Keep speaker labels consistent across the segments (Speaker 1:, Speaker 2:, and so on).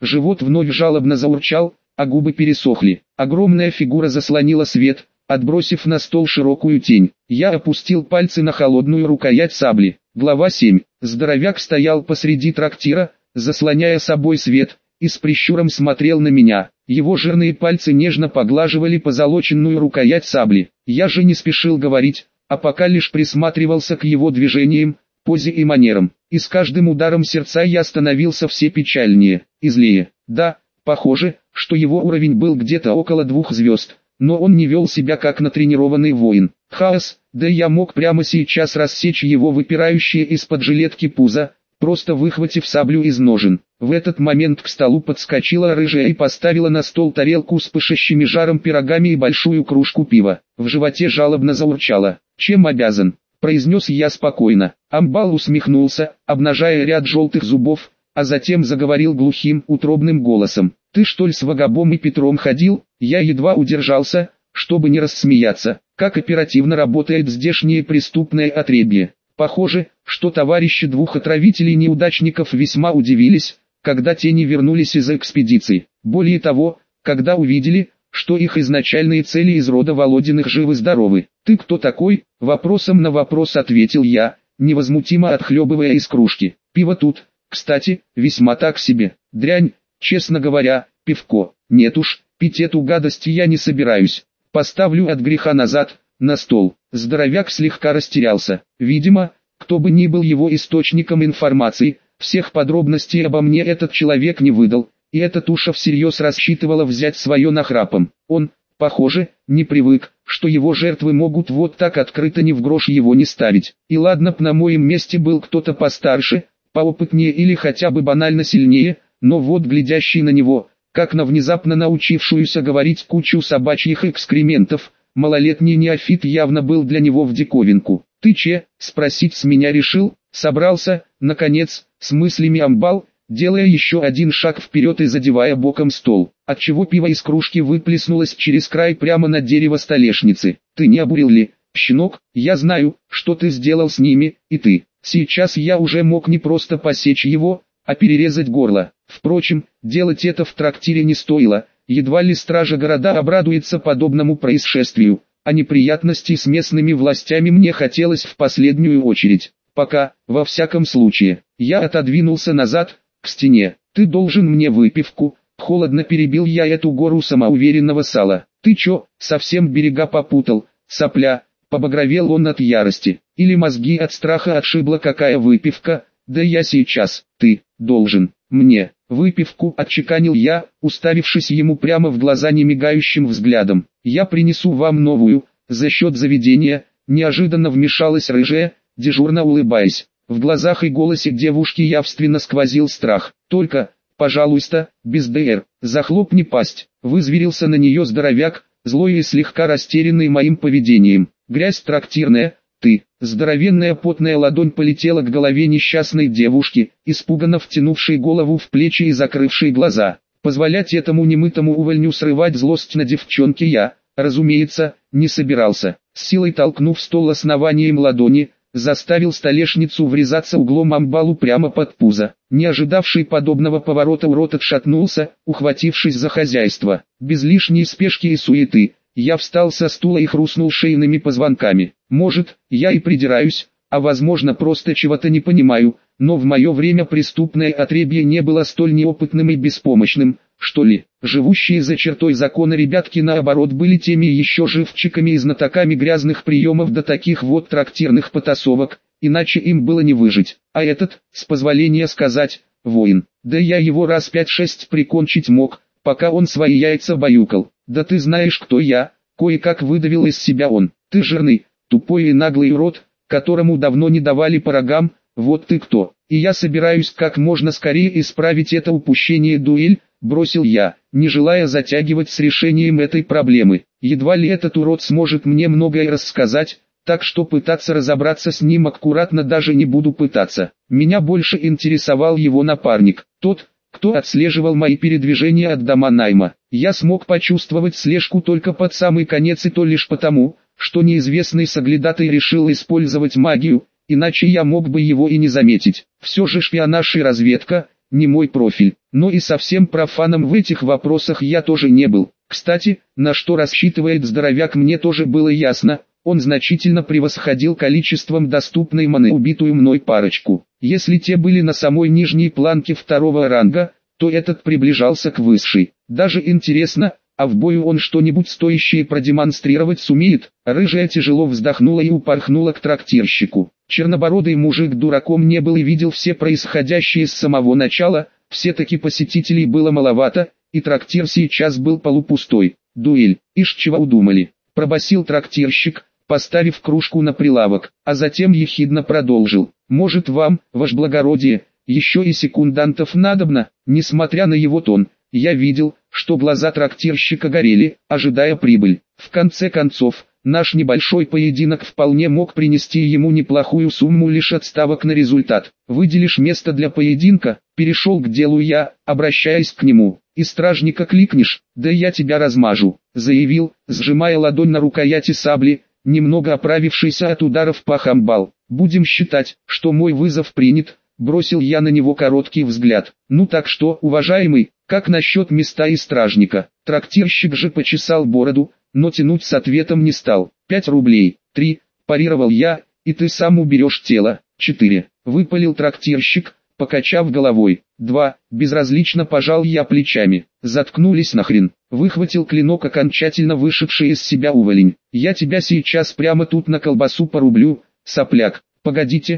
Speaker 1: Живот вновь жалобно заурчал, а губы пересохли. Огромная фигура заслонила свет, отбросив на стол широкую тень. Я опустил пальцы на холодную рукоять сабли. Глава 7. Здоровяк стоял посреди трактира, заслоняя собой свет, и с прищуром смотрел на меня. Его жирные пальцы нежно поглаживали позолоченную рукоять сабли. Я же не спешил говорить, а пока лишь присматривался к его движениям, позе и манерам. И с каждым ударом сердца я становился все печальнее и злее. Да, похоже, что его уровень был где-то около 2 звезд, но он не вел себя как натренированный воин. Хаос, да я мог прямо сейчас рассечь его выпирающее из-под жилетки пузо, просто выхватив саблю из ножен. В этот момент к столу подскочила рыжая и поставила на стол тарелку с пышущими жаром пирогами и большую кружку пива. В животе жалобно заурчало. «Чем обязан?» – произнес я спокойно. Амбал усмехнулся, обнажая ряд желтых зубов, а затем заговорил глухим, утробным голосом. «Ты что ли с Вагабом и Петром ходил?» Я едва удержался, чтобы не рассмеяться. Как оперативно работает здешнее преступное отребье. Похоже, что товарищи 2 отравителей-неудачников весьма удивились, когда те не вернулись из экспедиции. Более того, когда увидели, что их изначальные цели из рода Володиных живы-здоровы. «Ты кто такой?» – вопросом на вопрос ответил я, невозмутимо отхлебывая из кружки. «Пиво тут, кстати, весьма так себе. Дрянь, честно говоря, пивко. Нет уж, пить эту гадость я не собираюсь. Поставлю от греха назад, на стол». Здоровяк слегка растерялся. Видимо, кто бы ни был его источником информации, всех подробностей обо мне этот человек не выдал, и эта туша всерьез рассчитывала взять свое нахрапом. Он, похоже, не привык, что его жертвы могут вот так открыто ни в грош его не ставить. И ладно б на моем месте был кто-то постарше, поопытнее или хотя бы банально сильнее, но вот глядящий на него, как на внезапно научившуюся говорить кучу собачьих экскрементов, малолетний неофит явно был для него в диковинку. «Ты че?» – спросить с меня решил, собрался, наконец, с мыслями амбал, делая еще один шаг вперед и задевая боком стол, отчего пиво из кружки выплеснулось через край прямо на дерево столешницы. «Ты не обурил ли, щенок? Я знаю, что ты сделал с ними, и ты». Сейчас я уже мог не просто посечь его, а перерезать горло. Впрочем, делать это в трактире не стоило. Едва ли стража города обрадуется подобному происшествию, а неприятностей с местными властями мне хотелось в последнюю очередь. Пока, во всяком случае, я отодвинулся назад, к стене. «Ты должен мне выпивку», — холодно перебил я эту гору самоуверенного сала. «Ты чё, совсем берега попутал, сопля?» — побагровел он от ярости. Или мозги от страха отшибла какая выпивка? «Да я сейчас, ты, должен, мне». «Выпивку», — отчеканил я, уставившись ему прямо в глаза немигающим взглядом. «Я принесу вам новую, за счет заведения», — неожиданно вмешалась рыжая, дежурно улыбаясь. В глазах и голосе девушки явственно сквозил страх. «Только, пожалуйста, без ДР, захлопни пасть», — вызверился на нее здоровяк, злой и слегка растерянный моим поведением. «Грязь трактирная, ты». Здоровенная потная ладонь полетела к голове несчастной девушки, испуганно втянувшей голову в плечи и закрывшей глаза. Позволять этому немытому увольню срывать злость на девчонке я, разумеется, не собирался. С силой толкнув стол основанием ладони, заставил столешницу врезаться углом амбалу прямо под пузо. Не ожидавший подобного поворота урод отшатнулся, ухватившись за хозяйство. Без лишней спешки и суеты, я встал со стула и хрустнул шейными позвонками. Может, я и придираюсь, а возможно просто чего-то не понимаю, но в мое время преступное отребье не было столь неопытным и беспомощным, что ли. Живущие за чертой закона ребятки наоборот были теми еще живчиками и знатоками грязных приемов до таких вот трактирных потасовок, иначе им было не выжить. А этот, с позволения сказать, воин. Да я его раз 5-6 прикончить мог, пока он свои яйца баюкал. «Да ты знаешь, кто я», — кое-как выдавил из себя он. «Ты жирный, тупой и наглый урод, которому давно не давали по рогам, вот ты кто. И я собираюсь как можно скорее исправить это упущение. Дуэль», — бросил я, не желая затягивать с решением этой проблемы. Едва ли этот урод сможет мне многое рассказать, так что пытаться разобраться с ним аккуратно даже не буду пытаться. Меня больше интересовал его напарник, тот, кто отслеживал мои передвижения от дома найма. Я смог почувствовать слежку только под самый конец, и то лишь потому, что неизвестный соглядатай решил использовать магию, иначе я мог бы его и не заметить. Все же шпионаж и разведка не мой профиль, но и совсем профаном в этих вопросах я тоже не был. Кстати, на что рассчитывает здоровяк, мне тоже было ясно. Он значительно превосходил количеством доступной маны убитую мной парочку. Если те были на самой нижней планке второго ранга, то этот приближался к высшей. Даже интересно, а в бою он что-нибудь стоящее продемонстрировать сумеет? Рыжая тяжело вздохнула и упорхнула к трактирщику. Чернобородый мужик дураком не был и видел все происходящее с самого начала. Все-таки посетителей было маловато, и трактир сейчас был полупустой. Дуэль, ишь чего удумали, пробасил трактирщик, поставив кружку на прилавок, а затем ехидно продолжил. Может вам, ваше благородие, еще и секундантов надобно? Несмотря на его тон, я видел, что глаза трактирщика горели, ожидая прибыль. В конце концов, наш небольшой поединок вполне мог принести ему неплохую сумму лишь отставок на результат. Выделишь место для поединка? Перешел к делу я, обращаясь к нему. И стражника кликнешь, да я тебя размажу, заявил, сжимая ладонь на рукояти сабли, немного оправившийся от ударов пах Амбал. Будем считать, что мой вызов принят, бросил я на него короткий взгляд. Ну так что, уважаемый, как насчет места и стражника? Трактирщик же почесал бороду, но тянуть с ответом не стал. 5 рублей, 3, парировал я, и ты сам уберешь тело. 4, выпалил трактирщик, покачав головой. 2, безразлично пожал я плечами. Заткнулись нахрен. Выхватил клинок окончательно вышедший из себя уволень. Я тебя сейчас прямо тут на колбасу порублю, сопляк. Погодите,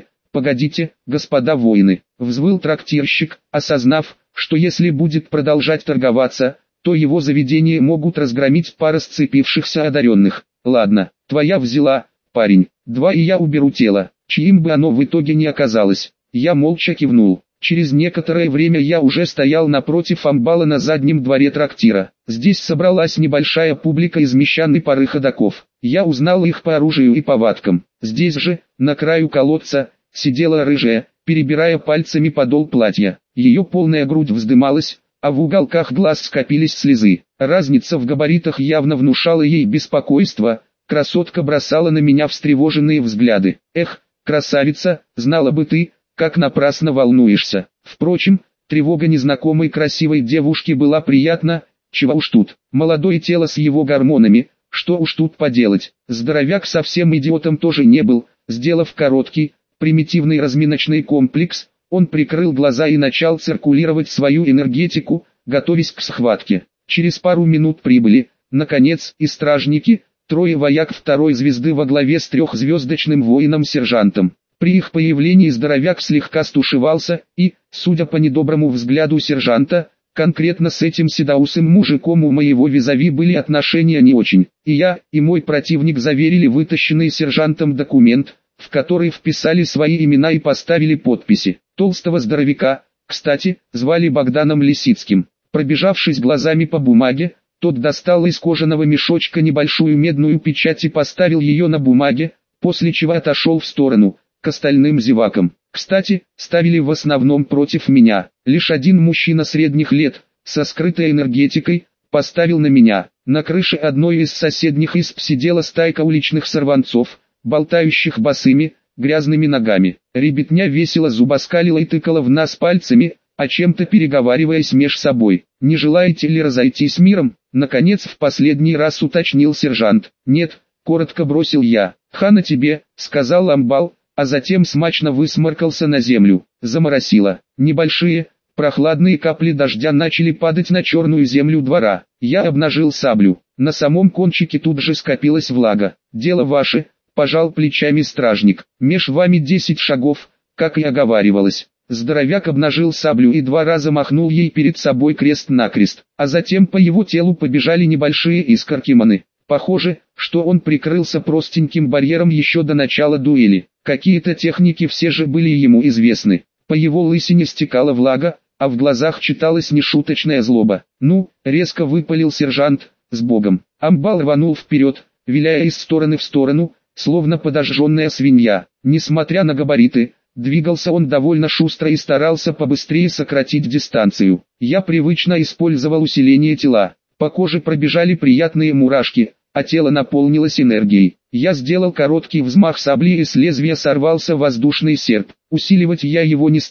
Speaker 1: господа воины. Взвыл трактирщик, осознав, что если будет продолжать торговаться, то его заведение могут разгромить пара сцепившихся одаренных. Ладно, твоя взяла, парень. 2 и я уберу тело, чьим бы оно в итоге не оказалось. Я молча кивнул. Через некоторое время я уже стоял напротив амбала на заднем дворе трактира. Здесь собралась небольшая публика из мещан и пары ходоков. Я узнал их по оружию и повадкам. Здесь же, на краю колодца, сидела рыжая, перебирая пальцами подол платья. Ее полная грудь вздымалась, а в уголках глаз скопились слезы. Разница в габаритах явно внушала ей беспокойство. Красотка бросала на меня встревоженные взгляды. Эх, красавица, знала бы ты, как напрасно волнуешься. Впрочем, тревога незнакомой красивой девушки была приятна, чего уж тут. Молодое тело с его гормонами, что уж тут поделать. Здоровяк совсем идиотом тоже не был. Сделав короткий, примитивный разминочный комплекс, он прикрыл глаза и начал циркулировать свою энергетику, готовясь к схватке. Через пару минут прибыли, наконец, и стражники, 3 вояк 2 звезды во главе с 3-звездочным воином-сержантом. При их появлении здоровяк слегка стушевался, и, судя по недоброму взгляду сержанта, конкретно с этим седоусым мужиком у моего визави были отношения не очень. И я, и мой противник заверили вытащенный сержантом документ, в который вписали свои имена и поставили подписи. Толстого здоровяка, кстати, звали Богданом Лисицким. Пробежавшись глазами по бумаге, тот достал из кожаного мешочка небольшую медную печать и поставил ее на бумаге, после чего отошел в сторону, к остальным зевакам. Кстати, ставили в основном против меня. Лишь один мужчина средних лет, со скрытой энергетикой, поставил на меня. На крыше одной из соседних изб сидела стайка уличных сорванцов, болтающих босыми, грязными ногами. Ребятня весело зубоскалила и тыкала в нас пальцами, о чем-то переговариваясь меж собой. «Не желаете ли разойтись миром?» Наконец в последний раз уточнил сержант. «Нет», коротко бросил я. «Хана тебе», сказал амбал, а затем смачно высморкался на землю. Заморосило. Небольшие, прохладные капли дождя начали падать на черную землю двора. Я обнажил саблю. На самом кончике тут же скопилась влага. «Дело ваше», пожал плечами стражник. «Меж вами 10 шагов, как и оговаривалось». Здоровяк обнажил саблю и 2 раза махнул ей перед собой крест-накрест, а затем по его телу побежали небольшие искорки маны. Похоже, что он прикрылся простеньким барьером еще до начала дуэли. Какие-то техники все же были ему известны. По его лысине стекала влага, а в глазах читалась нешуточная злоба. «Ну», резко выпалил сержант, «с Богом». Амбал рванул вперед, виляя из стороны в сторону, словно подожженная свинья. Несмотря на габариты, двигался он довольно шустро и старался побыстрее сократить дистанцию. Я привычно использовал усиление тела. По коже пробежали приятные мурашки, а тело наполнилось энергией. Я сделал короткий взмах сабли и с лезвия сорвался воздушный серп. Усиливать я его не стал,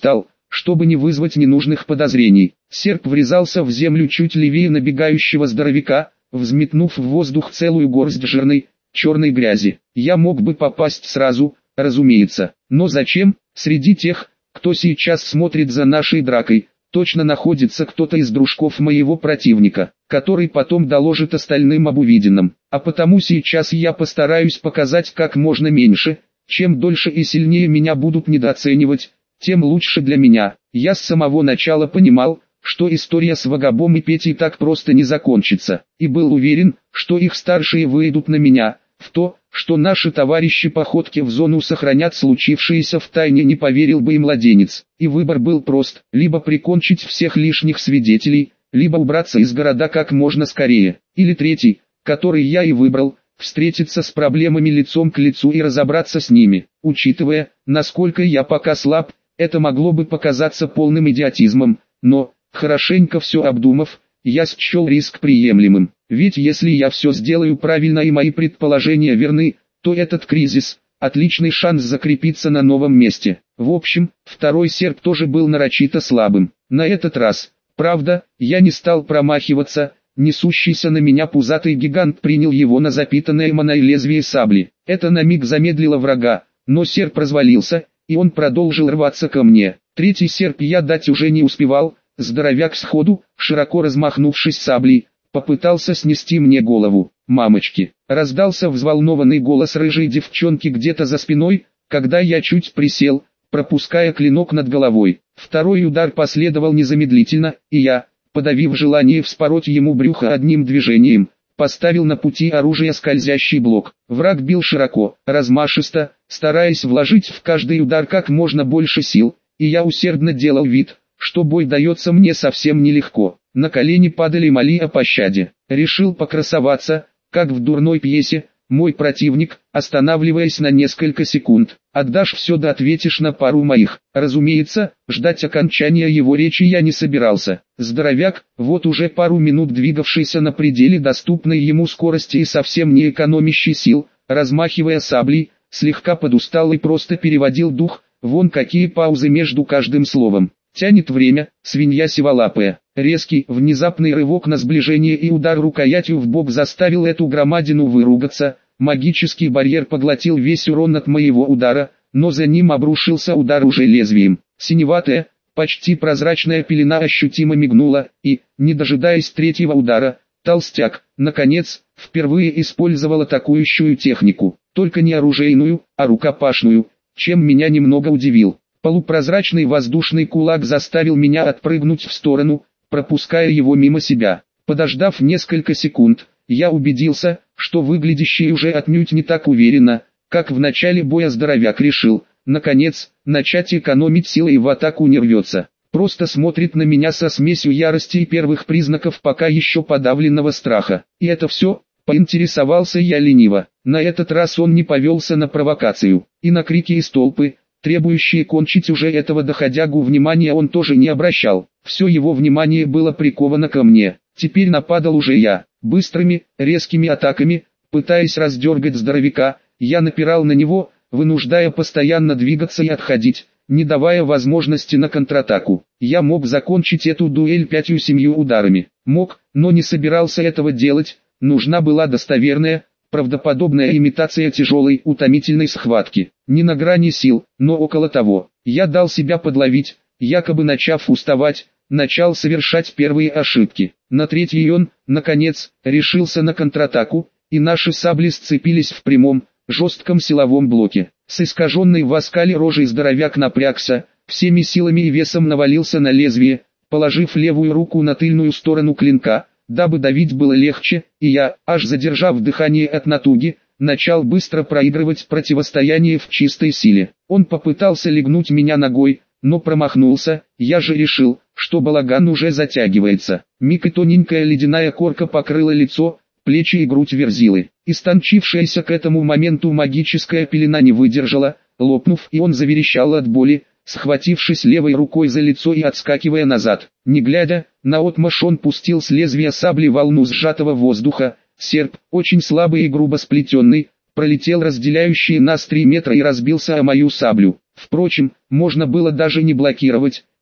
Speaker 1: чтобы не вызвать ненужных подозрений. Серп врезался в землю чуть левее набегающего здоровяка, взметнув в воздух целую горсть жирной, черной грязи. Я мог бы попасть сразу, разумеется, но зачем? Среди тех, кто сейчас смотрит за нашей дракой, точно находится кто-то из дружков моего противника, который потом доложит остальным об увиденном. А потому сейчас я постараюсь показать как можно меньше. Чем дольше и сильнее меня будут недооценивать, тем лучше для меня. Я с самого начала понимал, что история с Вагабом и Петей так просто не закончится, и был уверен, что их старшие выйдут на меня. В то, что наши товарищи по ходке в зону сохранят случившееся в тайне, не поверил бы и младенец. И выбор был прост: либо прикончить всех лишних свидетелей, либо убраться из города как можно скорее. Или третий, который я и выбрал: встретиться с проблемами лицом к лицу и разобраться с ними. Учитывая, насколько я пока слаб, это могло бы показаться полным идиотизмом, но, хорошенько все обдумав, я счел риск приемлемым. Ведь если я все сделаю правильно и мои предположения верны, то этот кризис – отличный шанс закрепиться на новом месте. В общем, второй серп тоже был нарочито слабым. На этот раз, правда, я не стал промахиваться. Несущийся на меня пузатый гигант принял его на запитанное маной лезвие сабли. Это на миг замедлило врага, но серп развалился, и он продолжил рваться ко мне. Третий серп я дать уже не успевал. Здоровяк сходу, широко размахнувшись саблей, попытался снести мне голову. «Мамочки!» — раздался взволнованный голос рыжей девчонки где-то за спиной, когда я чуть присел, пропуская клинок над головой. Второй удар последовал незамедлительно, и я, подавив желание вспороть ему брюхо одним движением, поставил на пути оружия скользящий блок. Враг бил широко, размашисто, стараясь вложить в каждый удар как можно больше сил, и я усердно делал вид, что бой дается мне совсем нелегко. На колени падали, моли о пощаде. Решил покрасоваться, как в дурной пьесе, мой противник, останавливаясь на несколько секунд. «Отдашь все да ответишь на пару моих». Разумеется, ждать окончания его речи я не собирался. Здоровяк, вот уже пару минут двигавшийся на пределе доступной ему скорости и совсем не экономящий сил, размахивая саблей, слегка подустал и просто переводил дух. Вон какие паузы между каждым словом. Тянет время, свинья сиволапая. Резкий, внезапный рывок на сближение и удар рукоятью в бок заставил эту громадину выругаться. Магический барьер поглотил весь урон от моего удара, но за ним обрушился удар уже лезвием. Синеватая, почти прозрачная пелена ощутимо мигнула, и, не дожидаясь третьего удара, толстяк, наконец, впервые использовал атакующую технику. Только не оружейную, а рукопашную, чем меня немного удивил. Полупрозрачный воздушный кулак заставил меня отпрыгнуть в сторону, пропуская его мимо себя. Подождав несколько секунд, я убедился, что выглядящий уже отнюдь не так уверенно, как в начале боя здоровяк решил, наконец, начать экономить силы и в атаку не рвется. Просто смотрит на меня со смесью ярости и первых признаков пока еще подавленного страха. И это все? Поинтересовался я лениво. На этот раз он не повелся на провокацию, и на крики из толпы, требующие кончить уже этого доходягу, внимания он тоже не обращал. Все его внимание было приковано ко мне. Теперь нападал уже я. Быстрыми, резкими атаками, пытаясь раздергать здоровяка, я напирал на него, вынуждая постоянно двигаться и отходить, не давая возможности на контратаку. Я мог закончить эту дуэль 5-7 ударами. Мог, но не собирался этого делать. Нужна была достоверная, правдоподобная имитация тяжелой, утомительной схватки. Не на грани сил, но около того. Я дал себя подловить, якобы начав уставать, начал совершать первые ошибки. На третьей он, наконец, решился на контратаку, и наши сабли сцепились в прямом, жестком силовом блоке. С искаженной в оскале рожей здоровяк напрягся, всеми силами и весом навалился на лезвие, положив левую руку на тыльную сторону клинка, дабы давить было легче, и я, аж задержав дыхание от натуги, начал быстро проигрывать противостояние в чистой силе. Он попытался легнуть меня ногой, но промахнулся. Я же решил, что балаган уже затягивается. Миг и тоненькая ледяная корка покрыла лицо, плечи и грудь Верзилы. Истончившаяся к этому моменту магическая пелена не выдержала, лопнув, и он заверещал от боли, схватившись левой рукой за лицо и отскакивая назад. Не глядя, наотмашь он пустил с лезвия сабли волну сжатого воздуха. Серп, очень слабый и грубо сплетенный, пролетел разделяющие нас 3 метра и разбился о мою саблю. Впрочем, можно было даже не блокировать,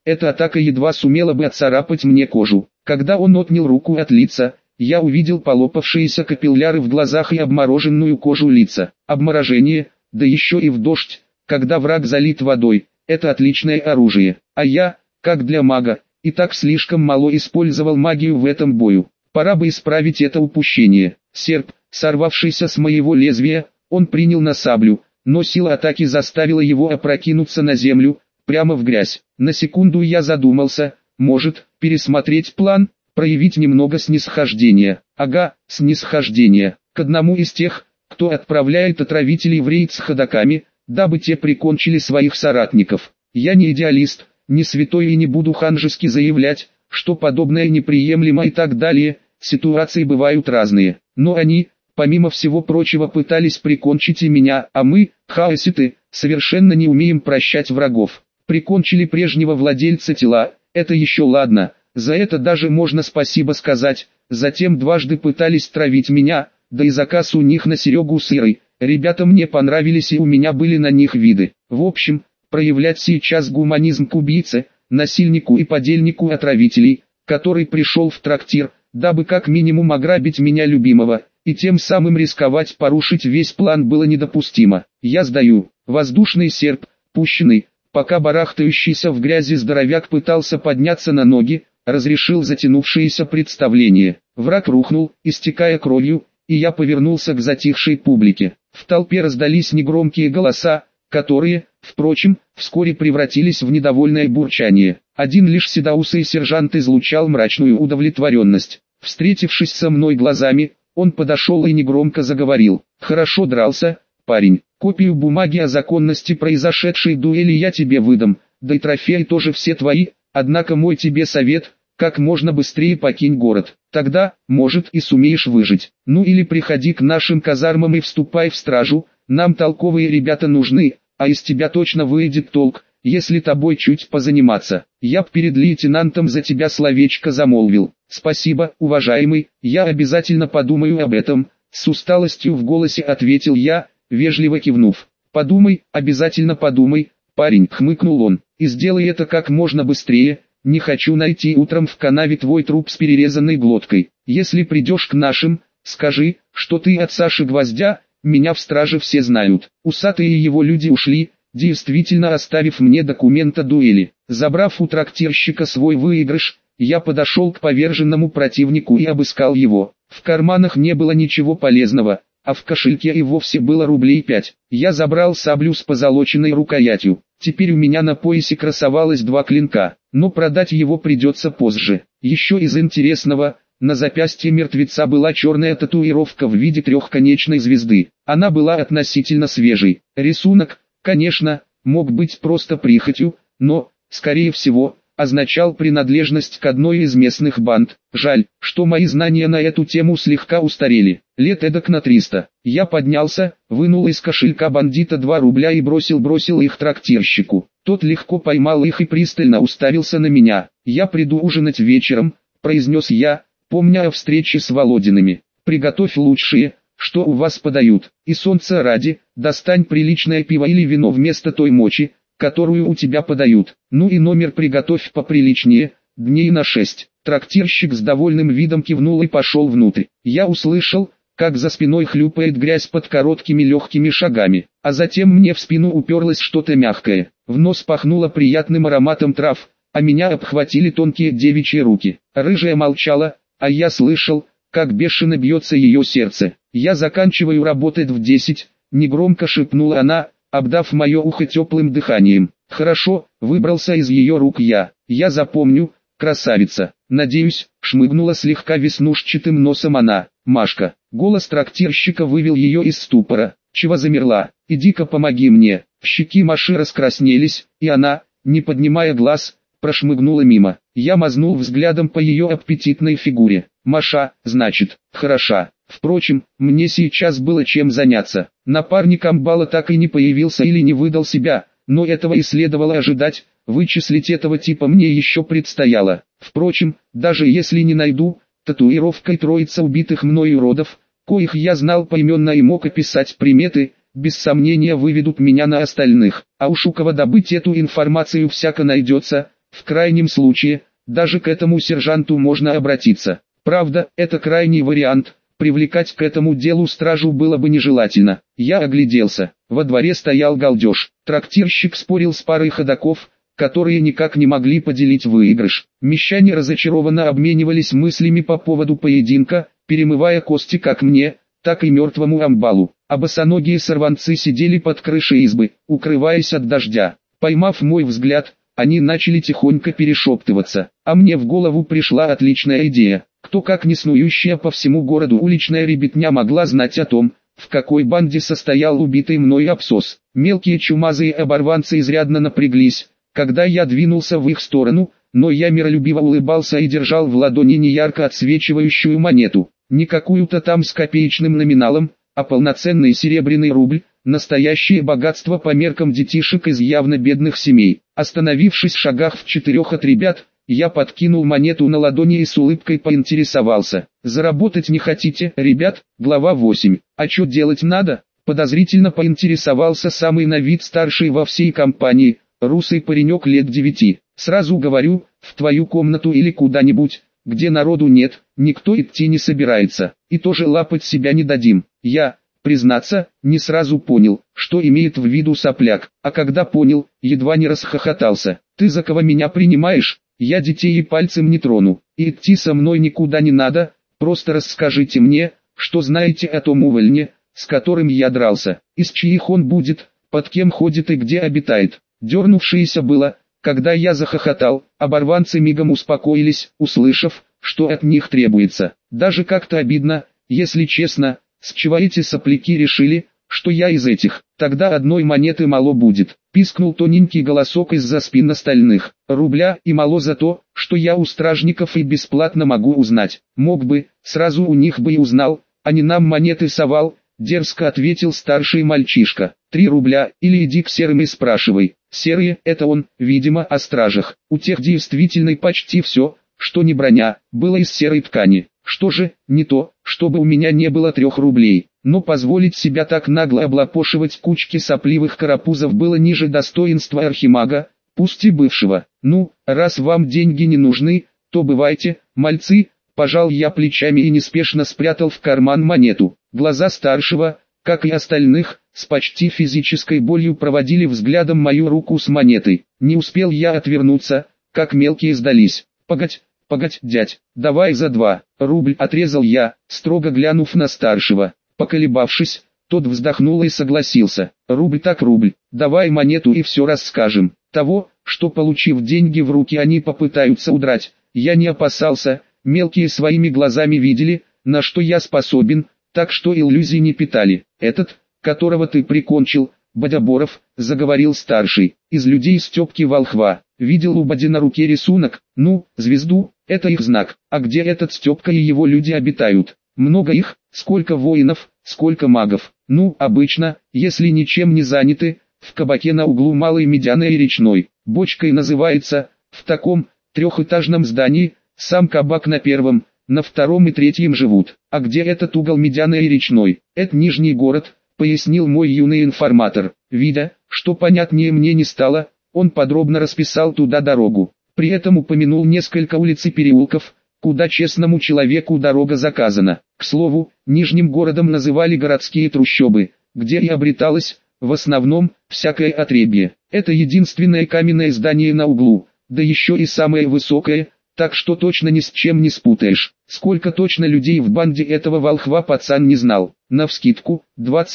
Speaker 1: эта атака едва сумела бы отцарапать мне кожу. Когда он отнял руку от лица, я увидел полопавшиеся капилляры в глазах и обмороженную кожу лица. Обморожение, да еще и в дождь, когда враг залит водой, это отличное оружие. А я, как для мага, и так слишком мало использовал магию в этом бою. Пора бы исправить это упущение. Серп, сорвавшийся с моего лезвия, он принял на саблю, но сила атаки заставила его опрокинуться на землю, прямо в грязь. На секунду я задумался, может, пересмотреть план, проявить немного снисхождения. Ага, снисхождение, к одному из тех, кто отправляет отравителей в рейд с ходоками, дабы те прикончили своих соратников. Я не идеалист, не святой и не буду ханжески заявлять, что подобное неприемлемо и так далее, ситуации бывают разные. Но они, помимо всего прочего, пытались прикончить и меня, а мы, хаоситы, совершенно не умеем прощать врагов. Прикончили прежнего владельца тела, это еще ладно, за это даже можно спасибо сказать, затем дважды пытались травить меня, да и заказ у них на Серегу сырый, ребята мне понравились и у меня были на них виды. В общем, проявлять сейчас гуманизм к убийце, насильнику и подельнику отравителей, который пришел в трактир, дабы как минимум ограбить меня любимого, и тем самым рисковать порушить весь план было недопустимо. Я сдаю. Воздушный серп, пущенный, пока барахтающийся в грязи здоровяк пытался подняться на ноги, разрешил затянувшееся представление. Враг рухнул, истекая кровью, и я повернулся к затихшей публике. В толпе раздались негромкие голоса, которые, впрочем, вскоре превратились в недовольное бурчание. Один лишь седоусый сержант излучал мрачную удовлетворенность. Встретившись со мной глазами, он подошел и негромко заговорил. «Хорошо дрался, парень. Копию бумаги о законности произошедшей дуэли я тебе выдам, да и трофеи тоже все твои, однако мой тебе совет, как можно быстрее покинь город. Тогда, может, и сумеешь выжить. Ну или приходи к нашим казармам и вступай в стражу, нам толковые ребята нужны, а из тебя точно выйдет толк, если тобой чуть позаниматься. Я б перед лейтенантом за тебя словечко замолвил. Спасибо, уважаемый, я обязательно подумаю об этом», с усталостью в голосе ответил я, вежливо кивнув. «Подумай, обязательно подумай, парень», хмыкнул он, «и сделай это как можно быстрее, не хочу найти утром в канаве твой труп с перерезанной глоткой. Если придешь к нашим, скажи, что ты от Саши Гвоздя, меня в страже все знают». Усатый и его люди ушли, действительно оставив мне документ о дуэли. Забрав у трактирщика свой выигрыш, я подошел к поверженному противнику и обыскал его. В карманах не было ничего полезного, а в кошельке и вовсе было рублей 5. Я забрал саблю с позолоченной рукоятью. Теперь у меня на поясе красовалось 2 клинка, но продать его придется позже. Еще из интересного, на запястье мертвеца была черная татуировка в виде трехконечной звезды. Она была относительно свежей. Рисунок, конечно, мог быть просто прихотью, но, скорее всего, означал принадлежность к одной из местных банд. Жаль, что мои знания на эту тему слегка устарели. Лет эдак на 300. Я поднялся, вынул из кошелька бандита 2 рубля и бросил их трактирщику. Тот легко поймал их и пристально уставился на меня. «Я приду ужинать вечером», произнес я, помня о встрече с Володиными. «Приготовь лучшие, что у вас подают, и солнца ради, достань приличное пиво или вино вместо той мочи, которую у тебя подают. Ну и номер приготовь поприличнее, дней на 6. Трактирщик с довольным видом кивнул и пошел внутрь. Я услышал, как за спиной хлюпает грязь под короткими легкими шагами, а затем мне в спину уперлось что-то мягкое. В нос пахнуло приятным ароматом трав, а меня обхватили тонкие девичьи руки. Рыжая молчала, а я слышал, как бешено бьется ее сердце. «Я заканчиваю работать в 10, негромко шепнула она, обдав мое ухо теплым дыханием. «Хорошо», выбрался из ее рук я. «Я запомню, красавица». «Надеюсь», шмыгнула слегка веснушчатым носом она. «Машка». Голос трактирщика вывел ее из ступора. «Чего замерла? Иди-ка помоги мне». Щеки Маши раскраснелись, и она, не поднимая глаз, прошмыгнула мимо. Я мазнул взглядом по ее аппетитной фигуре. «Маша, значит, хороша». Впрочем, мне сейчас было чем заняться. Напарник амбала так и не появился или не выдал себя, но этого и следовало ожидать, вычислить этого типа мне еще предстояло. Впрочем, даже если не найду, татуировкой троица убитых мною уродов, коих я знал поименно и мог описать приметы, без сомнения выведут меня на остальных. А уж у кого добыть эту информацию всяко найдется, В крайнем случае, даже к этому сержанту можно обратиться. Правда, это крайний вариант, привлекать к этому делу стражу было бы нежелательно. Я огляделся. Во дворе стоял галдеж. Трактирщик спорил с парой ходоков, которые никак не могли поделить выигрыш. Мещане разочарованно обменивались мыслями по поводу поединка, перемывая кости как мне, так и мертвому амбалу. А босоногие сорванцы сидели под крышей избы, укрываясь от дождя. Поймав мой взгляд, они начали тихонько перешептываться. А мне в голову пришла отличная идея. Кто как не снующая по всему городу уличная ребятня могла знать о том, в какой банде состоял убитый мной Апсос. Мелкие чумазые оборванцы изрядно напряглись, когда я двинулся в их сторону, но я миролюбиво улыбался и держал в ладони неярко отсвечивающую монету. Не какую-то там с копеечным номиналом, а полноценный серебряный рубль, настоящее богатство по меркам детишек из явно бедных семей. Остановившись в шагах в 4 от ребят, я подкинул монету на ладони и с улыбкой поинтересовался. «Заработать не хотите, ребят?» Глава 8. «А что делать надо?» Подозрительно поинтересовался самый на вид старший во всей компании, русый паренек лет 9. «Сразу говорю, в твою комнату или куда-нибудь, где народу нет, никто идти не собирается, и тоже лапать себя не дадим». Я, признаться, не сразу понял, что имеет в виду сопляк, а когда понял, едва не расхохотался. «Ты за кого меня принимаешь? Я детей и пальцем не трону, и идти со мной никуда не надо, просто расскажите мне, что знаете о том увольне, с которым я дрался, из чьих он будет, под кем ходит и где обитает». Дернувшееся было, когда я захохотал, оборванцы мигом успокоились, услышав, что от них требуется. Даже как-то обидно, если честно, с чего эти сопляки решили, что я из этих. Тогда одной монеты мало будет. Пискнул тоненький голосок из-за спин остальных. Рубля и мало за то, что я у стражников и бесплатно могу узнать. Мог бы, сразу у них бы и узнал, а не нам монеты совал, дерзко ответил старший мальчишка. 3 рубля, или иди к серым и спрашивай. Серые, это он, видимо, о стражах. У тех действительно почти все, что не броня, было из серой ткани. Что же, не то, чтобы у меня не было 3 рублей. Но позволить себя так нагло облапошивать кучки сопливых карапузов было ниже достоинства архимага, пусть и бывшего. «Ну, раз вам деньги не нужны, то бывайте, мальцы», пожал я плечами и неспешно спрятал в карман монету. Глаза старшего, как и остальных, с почти физической болью проводили взглядом мою руку с монетой. Не успел я отвернуться, как мелкие сдались. «Погодь, дядь, давай за 2 рубля», отрезал я, строго глянув на старшего. Поколебавшись, тот вздохнул и согласился. «Рубль так рубль, давай монету и все расскажем». Того, что получив деньги в руки они попытаются удрать, я не опасался, мелкие своими глазами видели, на что я способен, так что иллюзий не питали. «Этот, которого ты прикончил, Бодоборов», заговорил старший, из людей Степки Волхва. «Видел у Боди на руке рисунок, ну, звезду, это их знак. А где этот Степка и его люди обитают? Много их, сколько воинов, сколько магов? Ну, обычно, если ничем не заняты, в кабаке на углу Малой Медяной и Речной. Бочкой называется, в таком, 3-этажном здании, сам кабак на 1-м, на 2-м и 3-м живут. А где этот угол Медяной и Речной? Это Нижний город», пояснил мой юный информатор. Видя, что понятнее мне не стало, он подробно расписал туда дорогу. При этом упомянул несколько улиц и переулков, куда честному человеку дорога заказана. К слову, Нижним городом называли городские трущобы, где и обреталось, в основном, всякое отребье. Это единственное каменное здание на углу, да еще и самое высокое, так что точно ни с чем не спутаешь. Сколько точно людей в банде этого волхва пацан не знал. Навскидку,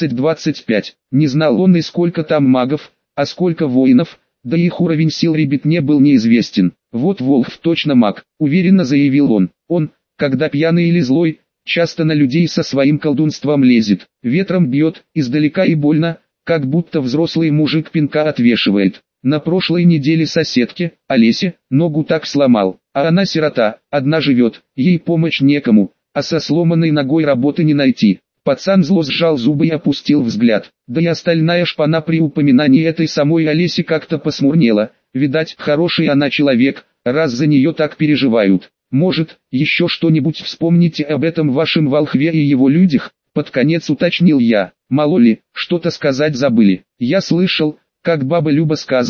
Speaker 1: 20-25. Не знал он и сколько там магов, а сколько воинов, да их уровень сил ребятне был неизвестен. «Вот Волхв точно маг», уверенно заявил он. «Он, когда пьяный или злой, часто на людей со своим колдунством лезет. Ветром бьет, издалека и больно, как будто взрослый мужик пинка отвешивает. На прошлой неделе соседке, Олесе, ногу так сломал, а она сирота, одна живет, ей помощь некому, а со сломанной ногой работы не найти». Пацан зло сжал зубы и опустил взгляд. Да и остальная шпана при упоминании этой самой Олеси как-то посмурнела. Видать, хороший она человек, раз за нее так переживают. «Может, еще что-нибудь вспомните об этом вашем волхве и его людях?» Под конец уточнил я. «Мало ли, что-то сказать забыли». Я слышал, как баба Люба сказывала,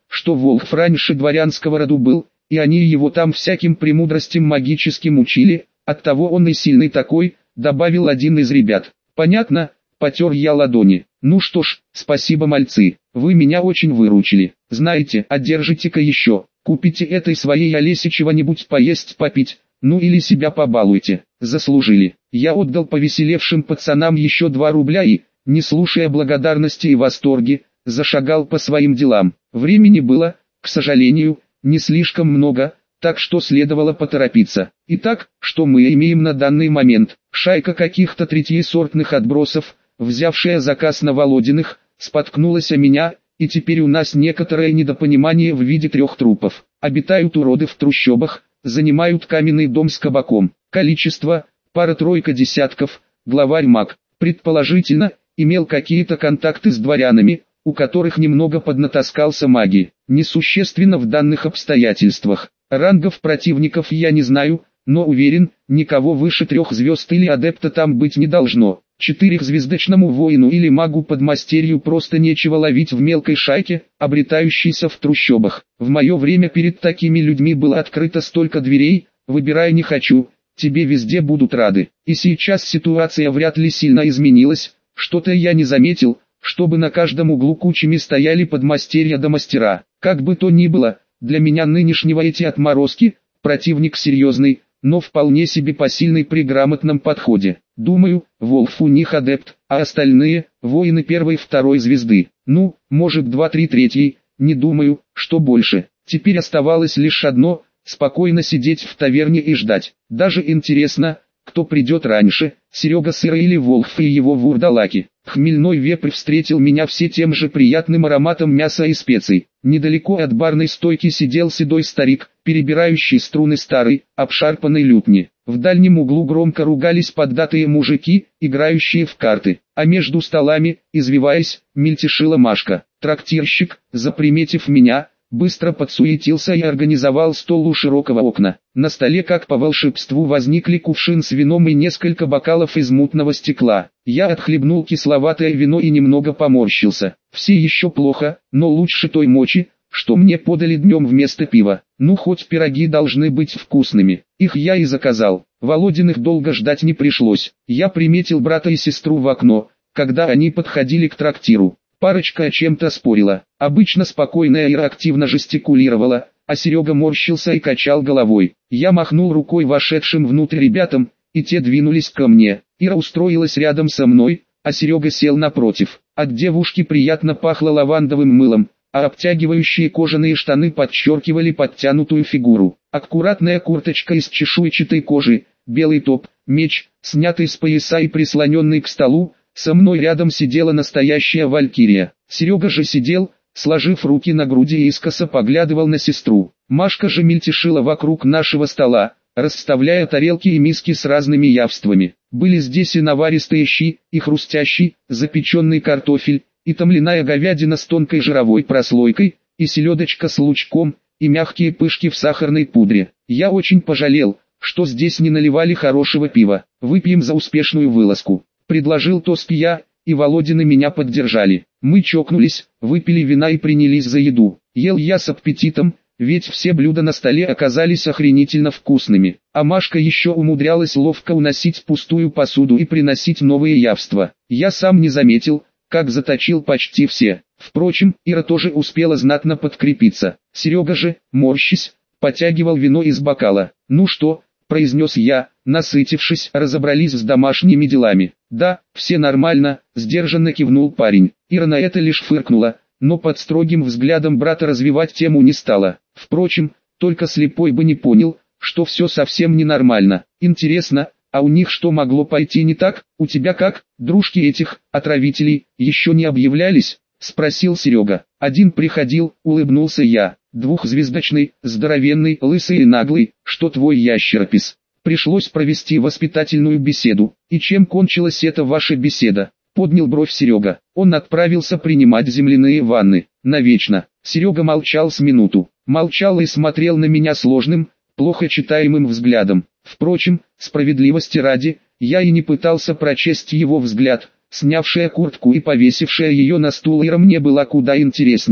Speaker 1: что Волхв раньше дворянского роду был, и они его там всяким премудростям магическим учили, оттого он и сильный такой, добавил один из ребят. Понятно, потер я ладони. Ну что ж, спасибо, мальцы, вы меня очень выручили. Знаете, одержите-ка еще, купите этой своей Олесе чего-нибудь поесть попить, ну или себя побалуйте, заслужили. Я отдал повеселевшим пацанам еще 2 рубля и, не слушая благодарности и восторги, зашагал по своим делам. Времени было, к сожалению, не слишком много, так что следовало поторопиться. Итак, что мы имеем на данный момент? Шайка каких-то третьесортных отбросов, взявшая заказ на Володиных, споткнулась о меня, и теперь у нас некоторое недопонимание в виде 3 трупов. Обитают уроды в трущобах, занимают каменный дом с кабаком. Количество – пара-тройка десятков, главарь маг, предположительно, имел какие-то контакты с дворянами, у которых немного поднатаскался магии. Несущественно в данных обстоятельствах. Рангов противников я не знаю, но уверен, никого выше 3 звезд или адепта там быть не должно. 4-звездочному воину или магу-подмастерью просто нечего ловить в мелкой шайке, обретающейся в трущобах. В мое время перед такими людьми было открыто столько дверей, выбирай не хочу, тебе везде будут рады. И сейчас ситуация вряд ли сильно изменилась, что-то я не заметил, чтобы на каждом углу кучами стояли подмастерья да мастера. Как бы то ни было, для меня нынешнего эти отморозки, противник серьезный, но вполне себе посильный при грамотном подходе. Думаю, Волхв у них адепт, а остальные – воины 1-2 звезды. Ну, может 2-3, не думаю, что больше. Теперь оставалось лишь одно – спокойно сидеть в таверне и ждать. Даже интересно, кто придет раньше, Серега Сыра или Волхв и его вурдалаки. Хмельной вепрь встретил меня все тем же приятным ароматом мяса и специй. Недалеко от барной стойки сидел седой старик, перебирающий струны старой, обшарпанной лютни. В дальнем углу громко ругались поддатые мужики, играющие в карты. А между столами, извиваясь, мельтешила Машка. Трактирщик, заприметив меня, быстро подсуетился и организовал стол у широкого окна. На столе как по волшебству возникли кувшин с вином и несколько бокалов из мутного стекла. Я отхлебнул кисловатое вино и немного поморщился. Все еще плохо, но лучше той мочи, что мне подали днем вместо пива. Ну хоть пироги должны быть вкусными. Их я и заказал. Володиных долго ждать не пришлось. Я приметил брата и сестру в окно, когда они подходили к трактиру. Парочка о чем-то спорила. Обычно спокойная Ира активно жестикулировала, а Серега морщился и качал головой. Я махнул рукой вошедшим внутрь ребятам, и те двинулись ко мне. Ира устроилась рядом со мной, а Серега сел напротив. От девушки приятно пахло лавандовым мылом, а обтягивающие кожаные штаны подчеркивали подтянутую фигуру. Аккуратная курточка из чешуйчатой кожи, белый топ, меч, снятый с пояса и прислоненный к столу. Со мной рядом сидела настоящая валькирия. Серега же сидел, сложив руки на груди и искоса поглядывал на сестру. Машка же мельтешила вокруг нашего стола, расставляя тарелки и миски с разными явствами. Были здесь и наваристые щи, и хрустящий, запеченный картофель, и томленая говядина с тонкой жировой прослойкой, и селедочка с лучком, и мягкие пышки в сахарной пудре. Я очень пожалел, что здесь не наливали хорошего пива. Выпьем за успешную вылазку. Предложил тост я, и Володины меня поддержали. Мы чокнулись, выпили вина и принялись за еду. Ел я с аппетитом, ведь все блюда на столе оказались охренительно вкусными. А Машка еще умудрялась ловко уносить пустую посуду и приносить новые явства. Я сам не заметил, как заточил почти все. Впрочем, Ира тоже успела знатно подкрепиться. Серега же, морщись, потягивал вино из бокала. «Ну что?» – произнес я, насытившись, разобрались с домашними делами. «Да, все нормально», – сдержанно кивнул парень. Ира на это лишь фыркнула, но под строгим взглядом брата развивать тему не стала. Впрочем, только слепой бы не понял, что все совсем ненормально. Интересно, а у них что могло пойти не так? У тебя как? Дружки этих отравителей еще не объявлялись? Спросил Серега. Один приходил, улыбнулся я. 2-звездочный, здоровенный, лысый и наглый, что твой ящеропис. Пришлось провести воспитательную беседу. И чем кончилась эта ваша беседа? Поднял бровь Серега. Он отправился принимать земляные ванны. Навечно. Серега молчал с минуту. Молчал и смотрел на меня сложным, плохо читаемым взглядом. Впрочем, справедливости ради, я и не пытался прочесть его взгляд. Снявшая куртку и повесившая ее на стул Ира мне была куда интереснее.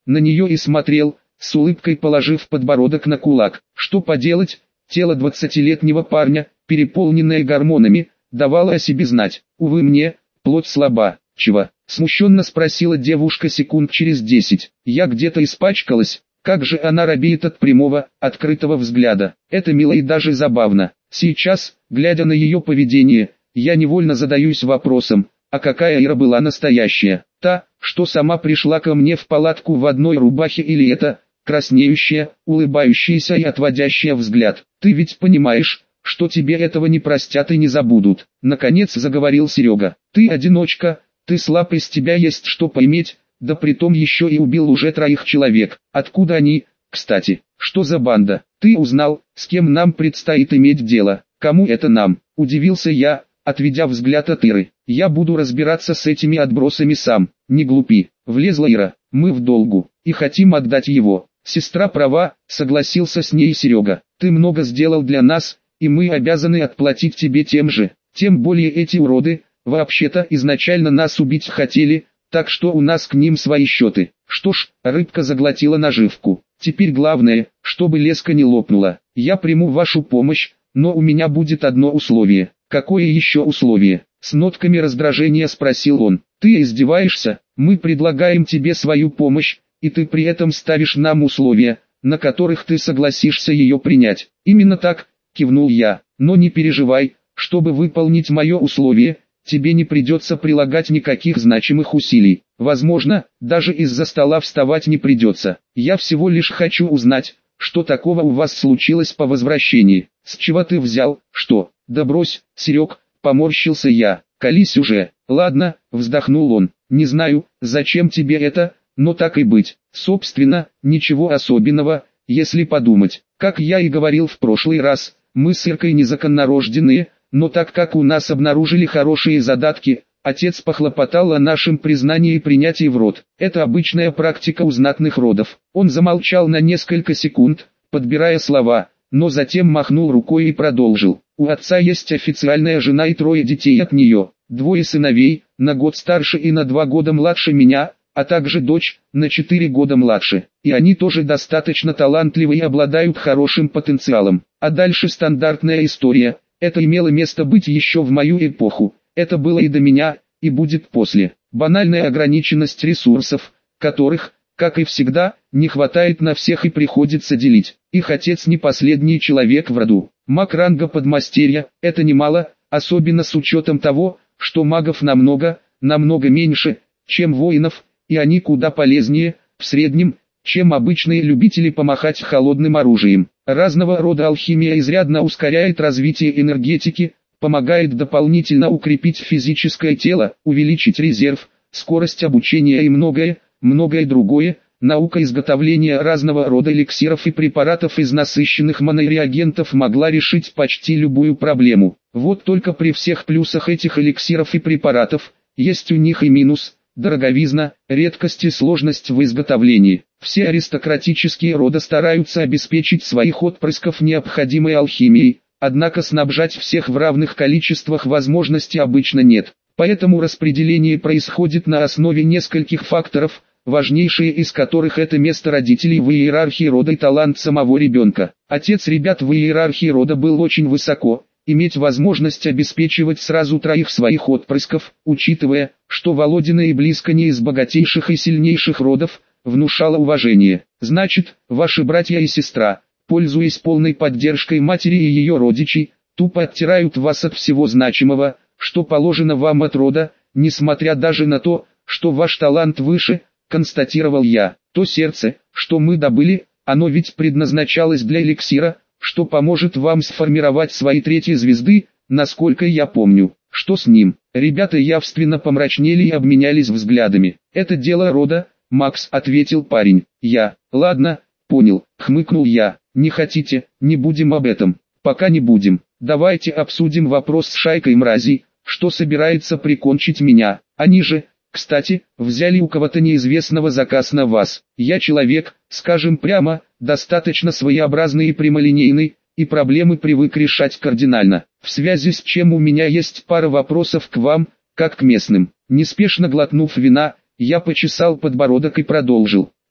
Speaker 1: на нее и смотрел, с улыбкой положив подбородок на кулак. Что поделать, тело 20-летнего парня, переполненное гормонами, давало о себе знать. Увы мне, плоть слаба. Чего? Смущенно спросила девушка секунд через 10. Я где-то испачкалась. Как же она робеет от прямого, открытого взгляда. Это мило и даже забавно. Сейчас, глядя на ее поведение, я невольно задаюсь вопросом, а какая Ира была настоящая? Та, что сама пришла ко мне в палатку в одной рубахе, или это, краснеющая, улыбающаяся и отводящая взгляд? Ты ведь понимаешь, что тебе этого не простят и не забудут. Наконец заговорил Серега. Ты одиночка, ты слаб, из тебя есть что поиметь, да притом еще и убил уже 3 человек. Откуда они, кстати? Что за банда? Ты узнал, с кем нам предстоит иметь дело? Кому это нам? Удивился я, отведя взгляд от Иры. Я буду разбираться с этими отбросами сам. Не глупи. Влезла Ира. Мы в долгу и хотим отдать его. Сестра права, согласился с ней Серега. Ты много сделал для нас, и мы обязаны отплатить тебе тем же. Тем более эти уроды, вообще-то изначально нас убить хотели, так что у нас к ним свои счеты. Что ж, рыбка заглотила наживку. Теперь главное, чтобы леска не лопнула. Я приму вашу помощь, но у меня будет одно условие. Какое еще условие? С нотками раздражения спросил он. Ты издеваешься? Мы предлагаем тебе свою помощь, и ты при этом ставишь нам условия, на которых ты согласишься ее принять. Именно так, кивнул я. Но не переживай, чтобы выполнить мое условие, тебе не придется прилагать никаких значимых усилий. Возможно, даже из-за стола вставать не придется. Я всего лишь хочу узнать, что такого у вас случилось по возвращении. С чего ты взял, что? Да брось, Серег, поморщился я. Колись уже. Ладно, вздохнул он. Не знаю, зачем тебе это, но так и быть. Собственно, ничего особенного, если подумать. Как я и говорил в прошлый раз, мы с Иркой незаконнорожденные, но так как у нас обнаружили хорошие задатки, отец похлопотал о нашем признании и принятии в род. Это обычная практика у знатных родов. Он замолчал на несколько секунд, подбирая слова, но затем махнул рукой и продолжил. У отца есть официальная жена и 3 детей от нее, 2 сыновей, на год старше и на 2 года младше меня, а также дочь, на 4 года младше. И они тоже достаточно талантливы и обладают хорошим потенциалом. А дальше стандартная история. Это имело место быть еще в мою эпоху. Это было и до меня, и будет после. Банальная ограниченность ресурсов, которых, как и всегда, не хватает на всех и приходится делить. Их отец не последний человек в роду. Маг ранга подмастерья – это немало, особенно с учетом того, что магов намного меньше, чем воинов, и они куда полезнее, в среднем, чем обычные любители помахать холодным оружием. Разного рода алхимия изрядно ускоряет развитие энергетики, помогает дополнительно укрепить физическое тело, увеличить резерв, скорость обучения и многое другое. Наука изготовления разного рода эликсиров и препаратов из насыщенных монореагентов могла решить почти любую проблему. Вот только при всех плюсах этих эликсиров и препаратов, есть у них и минус – дороговизна, редкость и сложность в изготовлении. Все аристократические роды стараются обеспечить своих отпрысков необходимой алхимией, однако снабжать всех в равных количествах возможностей обычно нет. Поэтому распределение происходит на основе нескольких факторов, важнейшие из которых это место родителей в иерархии рода и талант самого ребенка. Отец ребят в иерархии рода был очень высоко. Иметь возможность обеспечивать сразу 3 своих отпрысков, учитывая, что Володина и близко не из богатейших и сильнейших родов, внушало уважение. Значит, ваши братья и сестра, пользуясь полной поддержкой матери и ее родичей, тупо оттирают вас от всего значимого, что положено вам от рода, несмотря даже на то, что ваш талант выше, констатировал я. То сердце, что мы добыли, оно ведь предназначалось для эликсира, что поможет вам сформировать свои 3 звезды, насколько я помню. Что с ним? Ребята явственно помрачнели и обменялись взглядами. Это дело рода, Макс, ответил парень. Ладно, понял, хмыкнул я. Не хотите, не будем об этом. Пока не будем. Давайте обсудим вопрос с шайкой мразей, что собирается прикончить меня. Они же, кстати, взяли у кого-то неизвестного заказ на вас. Я человек, скажем прямо, достаточно своеобразный и прямолинейный, и проблемы привык решать кардинально. В связи с чем у меня есть пара вопросов к вам, как к местным. Неспешно глотнув вина, я почесал подбородок и продолжил.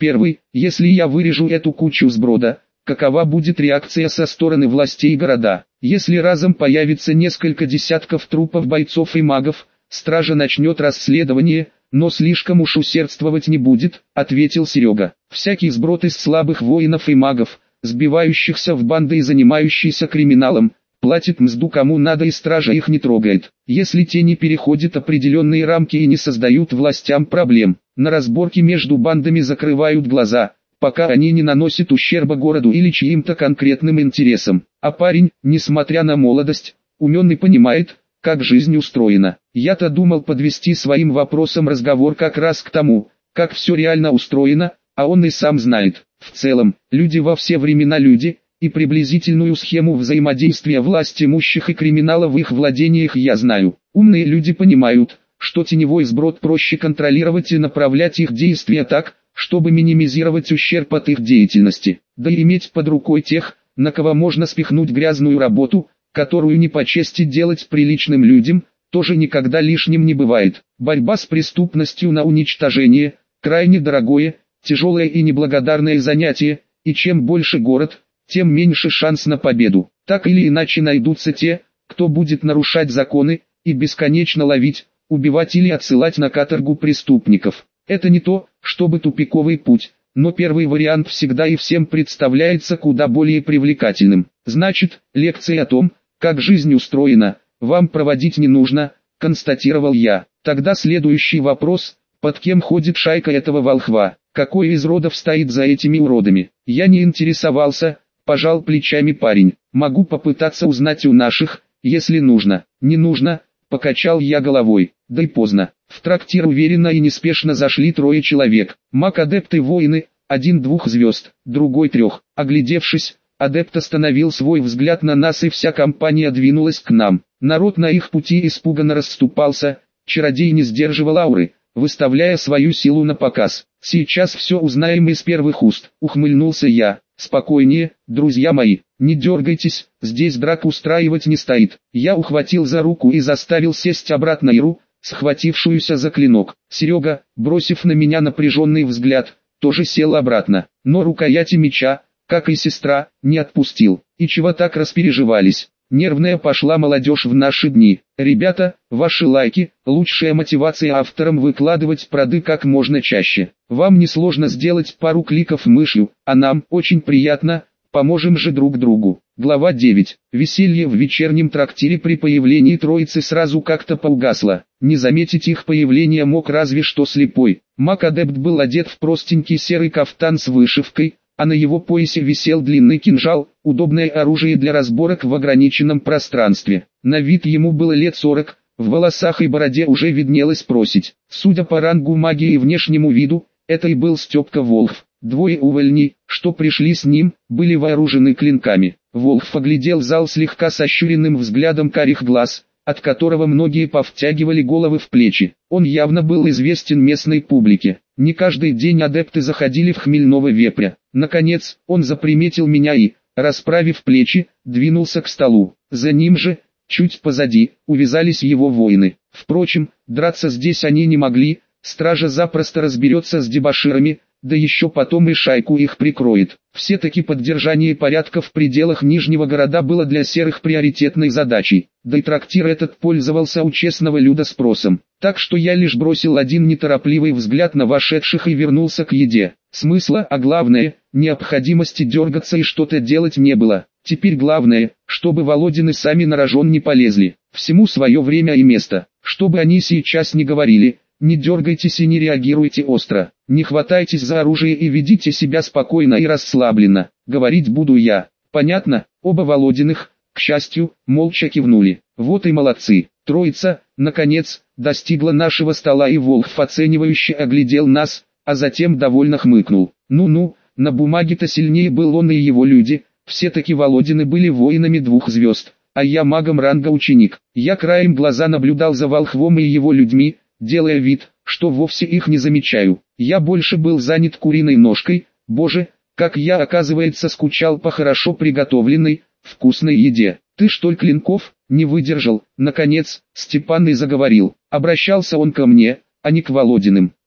Speaker 1: Первый, если я вырежу эту кучу сброда, какова будет реакция со стороны властей города? Если разом появится несколько десятков трупов бойцов и магов, стража начнет расследование, но слишком уж усердствовать не будет, ответил Серега. Всякий сброд из слабых воинов и магов, сбивающихся в банды и занимающихся криминалом, платит мзду кому надо и стража их не трогает. Если те не переходят определенные рамки и не создают властям проблем, на разборки между бандами закрывают глаза, пока они не наносят ущерба городу или чьим-то конкретным интересам. А парень, несмотря на молодость, умен и понимает, как жизнь устроена. Я-то думал подвести своим вопросом разговор как раз к тому, как все реально устроено, а он и сам знает. В целом, люди во все времена люди, и приблизительную схему взаимодействия власть имущих и криминала в их владениях я знаю. Умные люди понимают, что теневой сброд проще контролировать и направлять их действия так, чтобы минимизировать ущерб от их деятельности, да и иметь под рукой тех, на кого можно спихнуть грязную работу, которую не по чести делать приличным людям, тоже никогда лишним не бывает. Борьба с преступностью на уничтожение – крайне дорогое, тяжелое и неблагодарное занятие, и чем больше город, тем меньше шанс на победу. Так или иначе найдутся те, кто будет нарушать законы, и бесконечно ловить, убивать или отсылать на каторгу преступников. Это не то, чтобы тупиковый путь, но первый вариант всегда и всем представляется куда более привлекательным. Значит, лекции о том, как жизнь устроена, вам проводить не нужно, констатировал я. Тогда следующий вопрос: под кем ходит шайка этого волхва? Какой из родов стоит за этими уродами? Я не интересовался, пожал плечами парень. Могу попытаться узнать у наших, если нужно. Не нужно, покачал я головой. Да и поздно. В трактир уверенно и неспешно зашли трое человек. Маг-адепты воины, один 2 звезд, другой 3. Оглядевшись, адепт остановил свой взгляд на нас, и вся компания двинулась к нам. Народ на их пути испуганно расступался, чародей не сдерживал ауры, выставляя свою силу на показ. Сейчас все узнаем из первых уст, ухмыльнулся я. Спокойнее, друзья мои, не дергайтесь, здесь драк устраивать не стоит. Я ухватил за руку и заставил сесть обратно Иру, схватившуюся за клинок. Серега, бросив на меня напряженный взгляд, тоже сел обратно, но рукояти меча, как и сестра, не отпустил. И чего так распереживались? Нервная пошла молодежь в наши дни. Ребята, ваши лайки – лучшая мотивация авторам выкладывать проды как можно чаще. Вам несложно сделать пару кликов мышью, а нам очень приятно, поможем же друг другу. Глава 9. Веселье в вечернем трактире при появлении троицы сразу как-то поугасло. Не заметить их появление мог разве что слепой. Маг-адепт был одет в простенький серый кафтан с вышивкой, а на его поясе висел длинный кинжал, удобное оружие для разборок в ограниченном пространстве. На вид ему было лет 40, в волосах и бороде уже виднелась просить. Судя по рангу магии и внешнему виду, это и был Степка Волхв. Двое увольней, что пришли с ним, были вооружены клинками. Волхв оглядел зал слегка сощуренным взглядом карих глаз, от которого многие повтягивали головы в плечи. Он явно был известен местной публике. Не каждый день адепты заходили в хмельного вепря. Наконец, он заприметил меня и, расправив плечи, двинулся к столу. За ним же, чуть позади, увязались его воины. Впрочем, драться здесь они не могли, стража запросто разберется с дебоширами, да еще потом и шайку их прикроет. Все-таки поддержание порядка в пределах Нижнего города было для серых приоритетной задачей, да и трактир этот пользовался у честного люда спросом. Так что я лишь бросил один неторопливый взгляд на вошедших и вернулся к еде. Смысла, а главное, необходимости дергаться и что-то делать не было. Теперь главное, чтобы Володины сами на рожон не полезли. Всему свое время и место. Чтобы они сейчас не говорили, не дергайтесь и не реагируйте остро. Не хватайтесь за оружие и ведите себя спокойно и расслабленно. Говорить буду я. Понятно? Оба Володиных, к счастью, молча кивнули. Вот и молодцы. Троица, наконец, достигла нашего стола, и Волхв оценивающе оглядел нас, а затем довольно хмыкнул. Ну-ну, на бумаге-то сильнее был он и его люди. Все-таки Володины были воинами 2 звезд, а я магом ранга ученик. Я краем глаза наблюдал за Волхвом и его людьми, делая вид, что вовсе их не замечаю. Я больше был занят куриной ножкой. Боже, как я, оказывается, скучал по хорошо приготовленной, вкусной еде. Ты что ли, Клинков? Не выдержал, наконец, Степан и заговорил. Обращался он ко мне, а не к Володиным.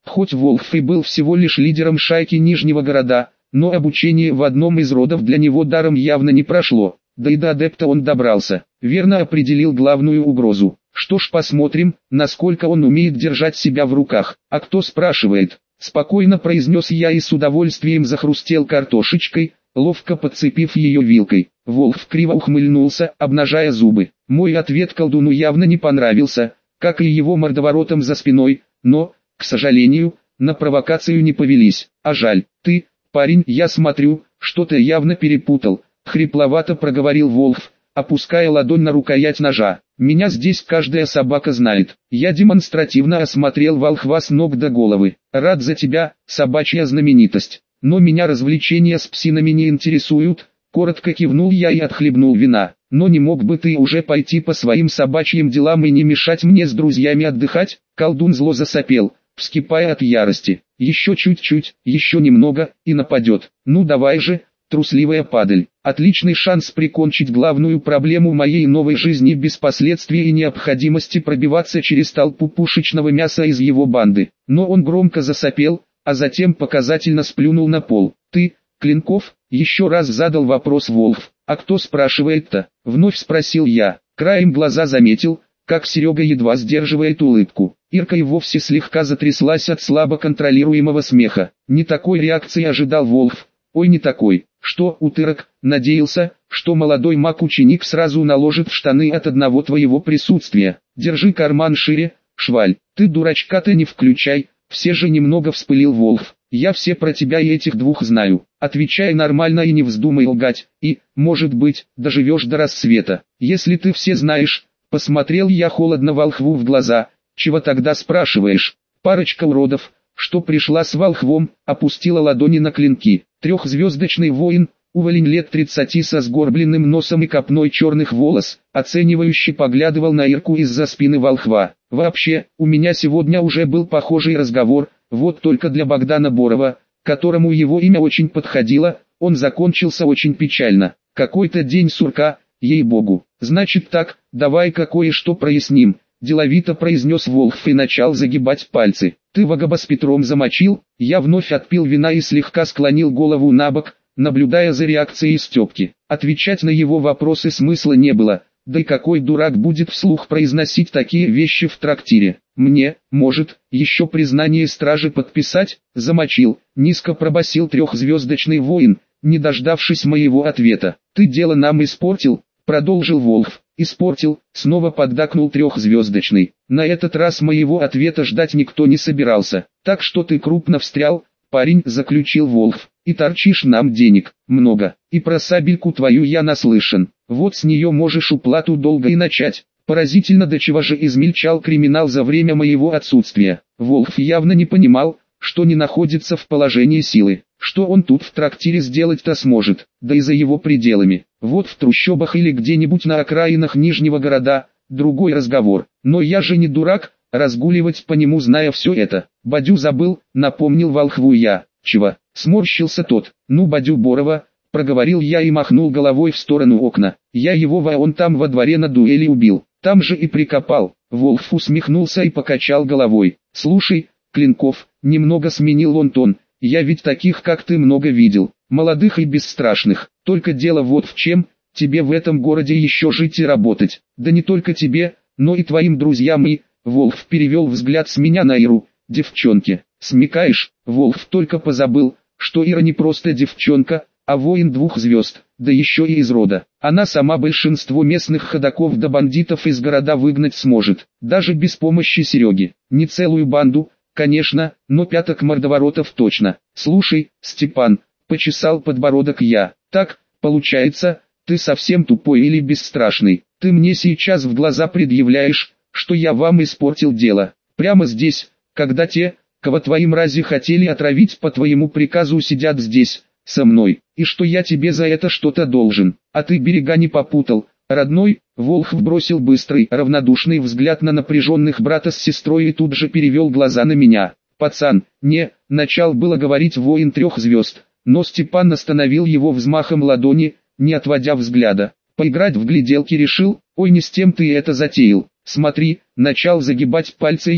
Speaker 1: Хоть Волхв и был всего лишь лидером шайки Нижнего города, но обучение в одном из родов для него даром явно не прошло. Да и до адепта он добрался, верно определил главную угрозу. Что ж, посмотрим, насколько он умеет держать себя в руках. А кто спрашивает? Спокойно произнес я и с удовольствием захрустел картошечкой, ловко подцепив ее вилкой. Волхв криво ухмыльнулся, обнажая зубы. Мой ответ колдуну явно не понравился, как и его мордоворотом за спиной, но, к сожалению, на провокацию не повелись. А жаль, ты, парень, я смотрю, что-то явно перепутал. Хрипловато проговорил Волхв, опуская ладонь на рукоять ножа. Меня здесь каждая собака знает. Я демонстративно осмотрел волхва с ног до головы. Рад за тебя, собачья знаменитость. Но меня развлечения с псинами не интересуют. Коротко кивнул я и отхлебнул вина. Но не мог бы ты уже пойти по своим собачьим делам и не мешать мне с друзьями отдыхать? Колдун зло засопел, вскипая от ярости. Еще чуть-чуть, еще немного, и нападет. Ну давай же, трусливая падаль. Отличный шанс прикончить главную проблему моей новой жизни без последствий и необходимости пробиваться через толпу пушечного мяса из его банды. Но он громко засопел, а затем показательно сплюнул на пол. Ты, Клинков? Еще раз задал вопрос Волхв. А кто спрашивает-то? Вновь спросил я. Краем глаза заметил, как Серега едва сдерживает улыбку. Ирка и вовсе слегка затряслась от слабо контролируемого смеха. Не такой реакции ожидал Волхв. Ой, не такой. Что, утырок, надеялся, что молодой маг-ученик сразу наложит в штаны от одного твоего присутствия. Держи карман шире, шваль. Ты дурачка-то не включай. Все же немного вспылил Волхв. Я все про тебя и этих двух знаю. Отвечай нормально и не вздумай лгать. И, может быть, доживешь до рассвета. Если ты все знаешь, посмотрел я холодно Волхву в глаза. Чего тогда спрашиваешь? Парочка уродов, что пришла с волхвом, опустила ладони на клинки. Трехзвездочный воин, уволень лет 30 со сгорбленным носом и копной черных волос, оценивающе поглядывал на Ирку из-за спины волхва. Вообще, у меня сегодня уже был похожий разговор, вот только для Богдана Борова, которому его имя очень подходило, он закончился очень печально. Какой-то день сурка, ей-богу. Значит так, давай-ка кое-что проясним. Деловито произнес Волхв и начал загибать пальцы. Ты Вагоба с Петром замочил? Я вновь отпил вина и слегка склонил голову набок, наблюдая за реакцией Степки. Отвечать на его вопросы смысла не было, да и какой дурак будет вслух произносить такие вещи в трактире. Мне, может, еще признание стражи подписать? Замочил, низко пробасил трехзвездочный воин, не дождавшись моего ответа. Ты дело нам испортил, продолжил Волхв. Испортил, снова поддакнул трехзвездочный. На этот раз моего ответа ждать никто не собирался. Так что ты крупно встрял, парень, заключил Волхв. И торчишь нам денег, много. И про сабельку твою я наслышан. Вот с нее можешь уплату долга и начать. Поразительно, до чего же измельчал криминал за время моего отсутствия. Волхв явно не понимал, что не находится в положении силы. Что он тут в трактире сделать-то сможет, да и за его пределами. Вот в трущобах или где-нибудь на окраинах Нижнего города, другой разговор. Но я же не дурак, разгуливать по нему зная все это. Бадю забыл, напомнил Волхву я. Чего? Сморщился тот. Ну Бадю Борова, проговорил я и махнул головой в сторону окна. Я его он там во дворе на дуэли убил. Там же и прикопал. Волхв усмехнулся и покачал головой. Слушай, Клинков, немного сменил он тон. Я ведь таких как ты много видел, молодых и бесстрашных, только дело вот в чем, тебе в этом городе еще жить и работать, да не только тебе, но и твоим друзьям и, Волхв перевел взгляд с меня на Иру, девчонке, смекаешь, Волхв только позабыл, что Ира не просто девчонка, а воин 2 звезд, да еще и из рода, она сама большинство местных ходоков да бандитов из города выгнать сможет, даже без помощи Сереги, не целую банду, конечно, но 5 мордоворотов точно. Слушай, Степан, почесал подбородок я. Так, получается, ты совсем тупой или бесстрашный. Ты мне сейчас в глаза предъявляешь, что я вам испортил дело. Прямо здесь, когда те, кого твои мрази хотели отравить по твоему приказу, сидят здесь, со мной. И что я тебе за это что-то должен. А ты берега не попутал. Родной, Волхв бросил быстрый, равнодушный взгляд на напряженных брата с сестрой и тут же перевел глаза на меня. «Пацан, не», начал было говорить воин 3 звезд, но Степан остановил его взмахом ладони, не отводя взгляда. «Поиграть в гляделки решил? Ой, не с тем ты это затеял. Смотри», начал загибать пальцы я,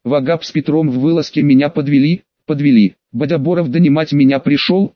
Speaker 1: Вагап с Петром в вылазке меня подвели. Бодоборов донимать меня пришел,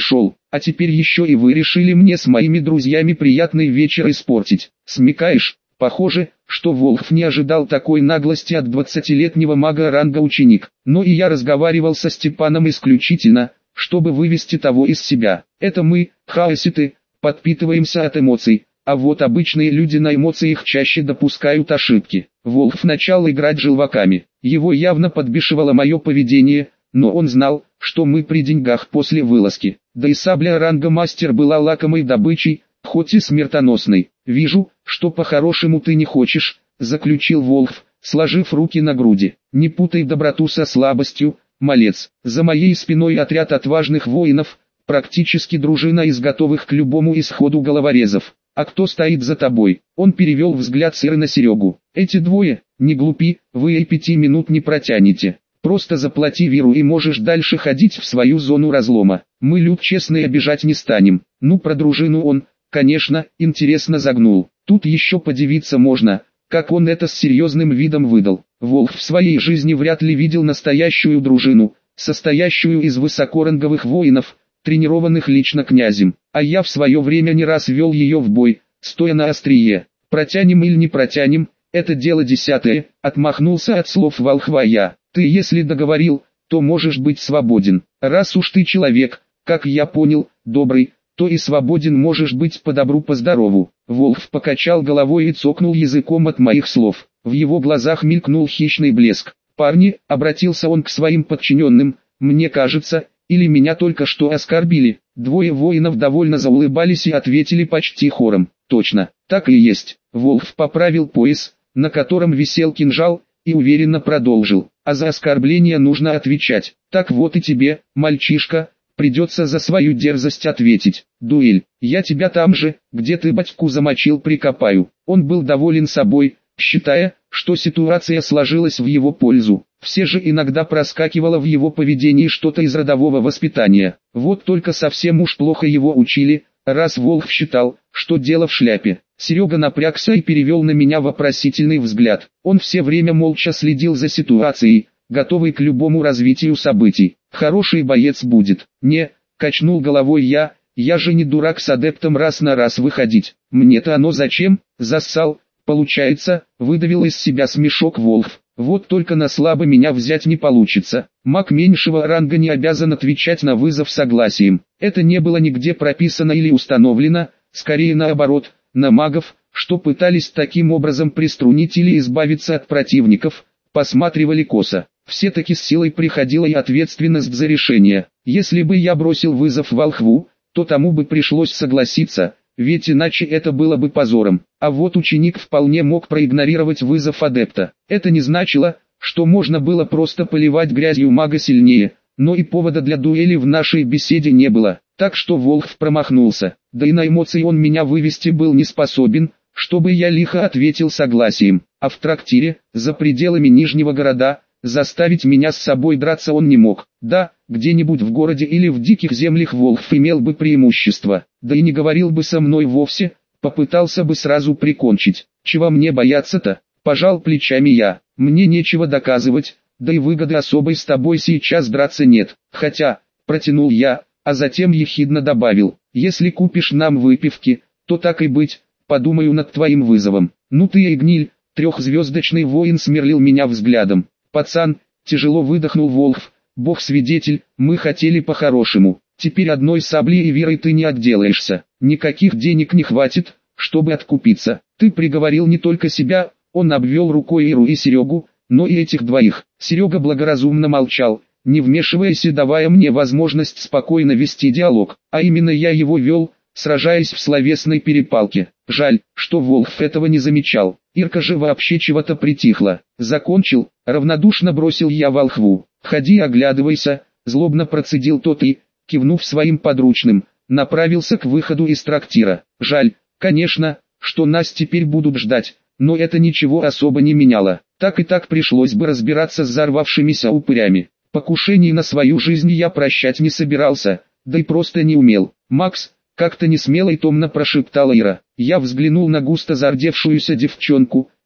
Speaker 1: а теперь еще и вы решили мне с моими друзьями приятный вечер испортить. Смекаешь? Похоже, что Волхв не ожидал такой наглости от 20-летнего мага ранга ученик. Но и я разговаривал со Степаном исключительно, чтобы вывести того из себя. Это мы, хаоситы, подпитываемся от эмоций, а вот обычные люди на эмоциях чаще допускают ошибки. Волхв начал играть желваками. Его явно подбешивало мое поведение, но он знал, что мы при деньгах после вылазки. Да и сабля ранга мастер была лакомой добычей, хоть и смертоносной. «Вижу, что по-хорошему ты не хочешь», — заключил Волхв, сложив руки на груди. «Не путай доброту со слабостью, малец. За моей спиной отряд отважных воинов, практически дружина из готовых к любому исходу головорезов. А кто стоит за тобой?» Он перевел взгляд с Иры на Серегу. «Эти двое, не глупи, вы и 5 минут не протянете. Просто заплати Виру и можешь дальше ходить в свою зону разлома. Мы люд честный обижать не станем». Ну, про дружину он, конечно, интересно загнул. Тут еще подивиться можно, как он это с серьезным видом выдал. Волк в своей жизни вряд ли видел настоящую дружину, состоящую из высокоранговых воинов, тренированных лично князем. А я в свое время не раз вел ее в бой, стоя на острие. Протянем или не протянем, это дело десятое, отмахнулся от слов Волхва я. Ты если договорил, то можешь быть свободен. Раз уж ты человек, как я понял, добрый, то и свободен можешь быть по добру по здорову. Волхв покачал головой и цокнул языком от моих слов. В его глазах мелькнул хищный блеск. «Парни», — обратился он к своим подчиненным, — «мне кажется, или меня только что оскорбили». Двое воинов довольно заулыбались и ответили почти хором. «Точно, так и есть». Волхв поправил пояс, на котором висел кинжал, и уверенно продолжил. «А за оскорбление нужно отвечать. Так вот и тебе, мальчишка, придется за свою дерзость ответить. Дуэль. Я тебя там же, где ты батьку замочил, прикопаю». Он был доволен собой, считая, что ситуация сложилась в его пользу. Все же иногда проскакивало в его поведении что-то из родового воспитания. Вот только совсем уж плохо его учили, раз Волхв считал, что дело в шляпе. Серега напрягся и перевел на меня вопросительный взгляд. Он все время молча следил за ситуацией, готовый к любому развитию событий. «Хороший боец будет». «Не», — качнул головой я же не дурак с адептом раз на раз выходить. «Мне-то оно зачем?» «Зассал, получается», — выдавил из себя смешок Волхв. «Вот только на слабо меня взять не получится. Маг меньшего ранга не обязан отвечать на вызов согласием. Это не было нигде прописано или установлено, скорее наоборот, на магов, что пытались таким образом приструнить или избавиться от противников, посматривали косо. Все-таки с силой приходила и ответственность за решение. Если бы я бросил вызов Волхву, то тому бы пришлось согласиться, ведь иначе это было бы позором. А вот ученик вполне мог проигнорировать вызов адепта. Это не значило, что можно было просто поливать грязью мага сильнее, но и повода для дуэли в нашей беседе не было. Так что Волхв промахнулся, да и на эмоции он меня вывести был не способен, чтобы я лихо ответил согласием. А в трактире, за пределами Нижнего города, заставить меня с собой драться он не мог. Да, где-нибудь в городе или в диких землях Волхв имел бы преимущество, да и не говорил бы со мной вовсе, попытался бы сразу прикончить. Чего мне бояться-то? Пожал плечами я. Мне нечего доказывать, да и выгоды особой с тобой сейчас драться нет. Хотя, протянул я, а затем ехидно добавил, если купишь нам выпивки, то так и быть, подумаю над твоим вызовом. Ну ты и гниль. Трехзвездочный воин смерил меня взглядом. «Пацан», — тяжело выдохнул Волхв, — «бог-свидетель, мы хотели по-хорошему. Теперь одной саблей и верой ты не отделаешься. Никаких денег не хватит, чтобы откупиться. Ты приговорил не только себя», — он обвел рукой Иру и Серегу, — «но и этих двоих». Серега благоразумно молчал, не вмешиваясь и давая мне возможность спокойно вести диалог, а именно я его вел, сражаясь в словесной перепалке. Жаль, что Волхв этого не замечал. Ирка же вообще чего-то притихла. «Закончил», — равнодушно бросил я Волхву. «Ходи оглядывайся», — злобно процедил тот и, кивнув своим подручным, направился к выходу из трактира. Жаль, конечно, что нас теперь будут ждать, но это ничего особо не меняло. Так и так пришлось бы разбираться с взорвавшимися упырями. Покушений на свою жизнь я прощать не собирался, да и просто не умел. «Макс», — как-то несмело и томно прошептала Ира. Я взглянул на густо зардевшуюся девчонку,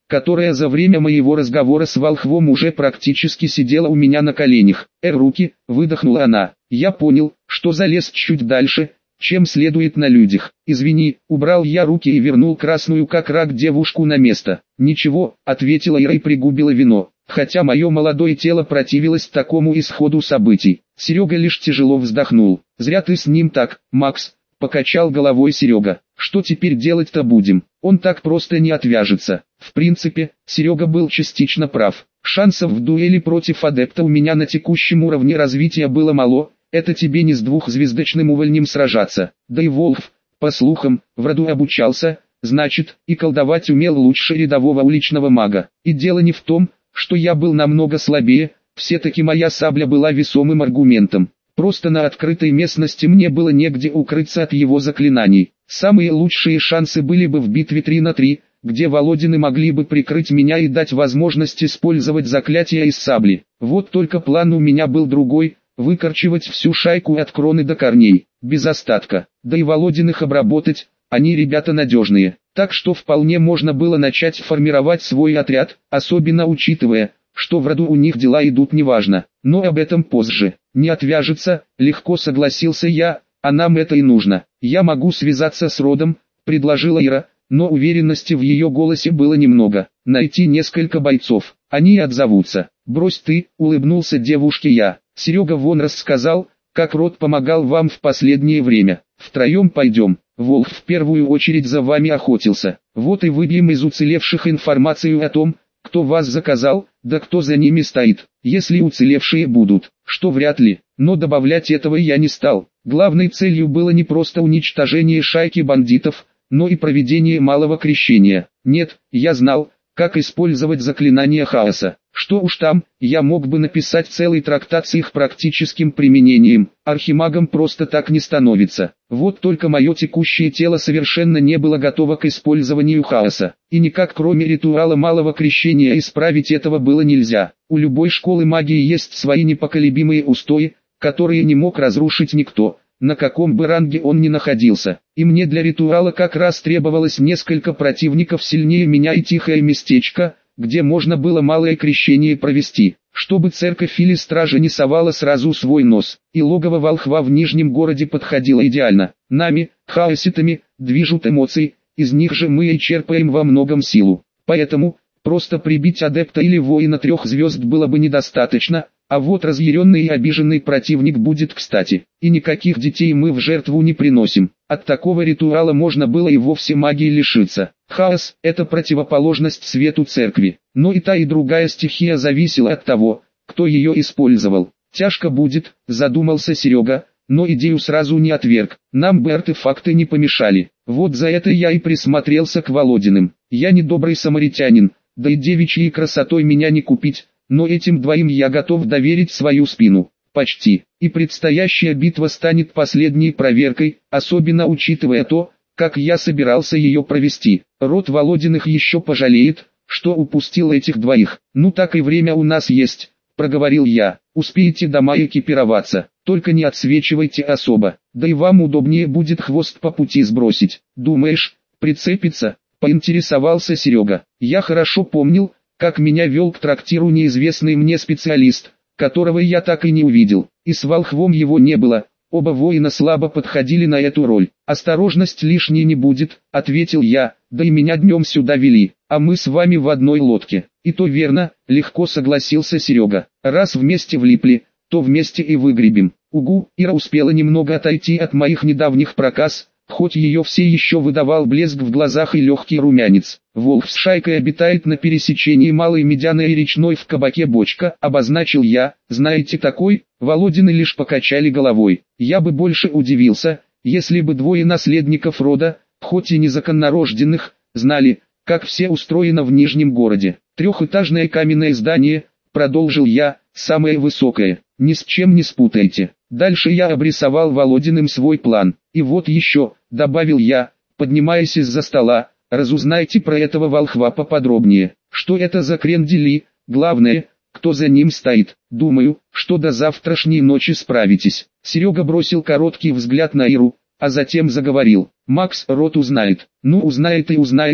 Speaker 1: которая за время моего разговора с волхвом уже практически сидела у меня на коленях. Руки, выдохнула она. Я понял, что залез чуть дальше, чем следует на людях. Извини, убрал я руки и вернул красную как рак девушку на место. Ничего, ответила Ира и пригубила вино. Хотя мое молодое тело противилось такому исходу событий. Серега лишь тяжело вздохнул. Зря ты с ним так, Макс, покачал головой Серега. Что теперь делать-то будем? Он так просто не отвяжется. В принципе, Серега был частично прав. Шансов в дуэли против адепта у меня на текущем уровне развития было мало. Это тебе не с двухзвездочным увольнем сражаться. Да и Волхв, по слухам, в роду обучался, значит, и колдовать умел лучше рядового уличного мага. И дело не в том, что я был намного слабее, все-таки моя сабля была весомым аргументом. Просто на открытой местности мне было негде укрыться от его заклинаний. Самые лучшие шансы были бы в битве 3 на 3, где Володины могли бы прикрыть меня и дать возможность использовать заклятия из сабли. Вот только план у меня был другой. Выкорчевать всю шайку от кроны до корней, без остатка, да и Володиных обработать, они ребята надежные, так что вполне можно было начать формировать свой отряд, особенно учитывая, что в роду у них дела идут неважно, но об этом позже. Не отвяжется, легко согласился я, а нам это и нужно. Я могу связаться с родом, предложила Ира, но уверенности в ее голосе было немного. Найти несколько бойцов, они и отзовутся. Брось ты, улыбнулся девушке я. Серега вон рассказал, как род помогал вам в последнее время. Втроем пойдем. Волк в первую очередь за вами охотился. Вот и выбьем из уцелевших информацию о том, кто вас заказал, да кто за ними стоит. Если уцелевшие будут, что вряд ли, но добавлять этого я не стал. Главной целью было не просто уничтожение шайки бандитов, но и проведение малого крещения. Нет, я знал, как использовать заклинания хаоса. Что уж там, я мог бы написать целый трактат с их практическим применением. Архимагом просто так не становится. Вот только мое текущее тело совершенно не было готово к использованию хаоса. И никак кроме ритуала малого крещения исправить этого было нельзя. У любой школы магии есть свои непоколебимые устои, которые не мог разрушить никто, на каком бы ранге он ни находился. И мне для ритуала как раз требовалось несколько противников сильнее меня и тихое местечко, где можно было малое крещение провести, чтобы церковь или стража не совала сразу свой нос. И логово волхва в Нижнем городе подходило идеально. Нами, хаоситами, движут эмоции, из них же мы и черпаем во многом силу. Поэтому, просто прибить адепта или воина 3 звезд было бы недостаточно, а вот разъяренный и обиженный противник будет кстати. И никаких детей мы в жертву не приносим. От такого ритуала можно было и вовсе магии лишиться. Хаос – это противоположность свету церкви. Но и та и другая стихия зависела от того, кто ее использовал. Тяжко будет, задумался Серега, но идею сразу не отверг. Нам бы артефакты не помешали. Вот за это я и присмотрелся к Володиным. Я не добрый самаритянин, да и девичьей красотой меня не купить. Но этим двоим я готов доверить свою спину. Почти. И предстоящая битва станет последней проверкой, особенно учитывая то, как я собирался ее провести. Род Володиных еще пожалеет, что упустил этих двоих. Ну так и время у нас есть, проговорил я. Успеете дома экипироваться, только не отсвечивайте особо. Да и вам удобнее будет хвост по пути сбросить. Думаешь, прицепится? Поинтересовался Серега. Я хорошо помнил, как меня вел к трактиру неизвестный мне специалист, которого я так и не увидел, и с волхвом его не было, оба воина слабо подходили на эту роль. «Осторожность лишней не будет», — ответил я, — «да и меня днем сюда вели, а мы с вами в одной лодке». «И то верно», — легко согласился Серега, — «раз вместе влипли, то вместе и выгребем». Угу, Ира успела немного отойти от моих недавних проказ, хоть ее все еще выдавал блеск в глазах и легкий румянец. Волк с шайкой обитает на пересечении Малой Медяной и Речной в кабаке «Бочка», обозначил я. Знаете такой? Володины лишь покачали головой. Я бы больше удивился, если бы двое наследников рода, хоть и незаконнорожденных, знали, как все устроено в Нижнем городе. 3-этажное каменное здание, продолжил я, самое высокое, ни с чем не спутайте. Дальше я обрисовал Володиным свой план. И вот еще, добавил я, поднимаясь из-за стола, разузнайте про этого волхва поподробнее. Что это за крендели, главное, кто за ним стоит. Думаю, что до завтрашней ночи справитесь. Серега бросил короткий взгляд на Иру, а затем заговорил. Макс рот узнает. Ну узнает и узнает,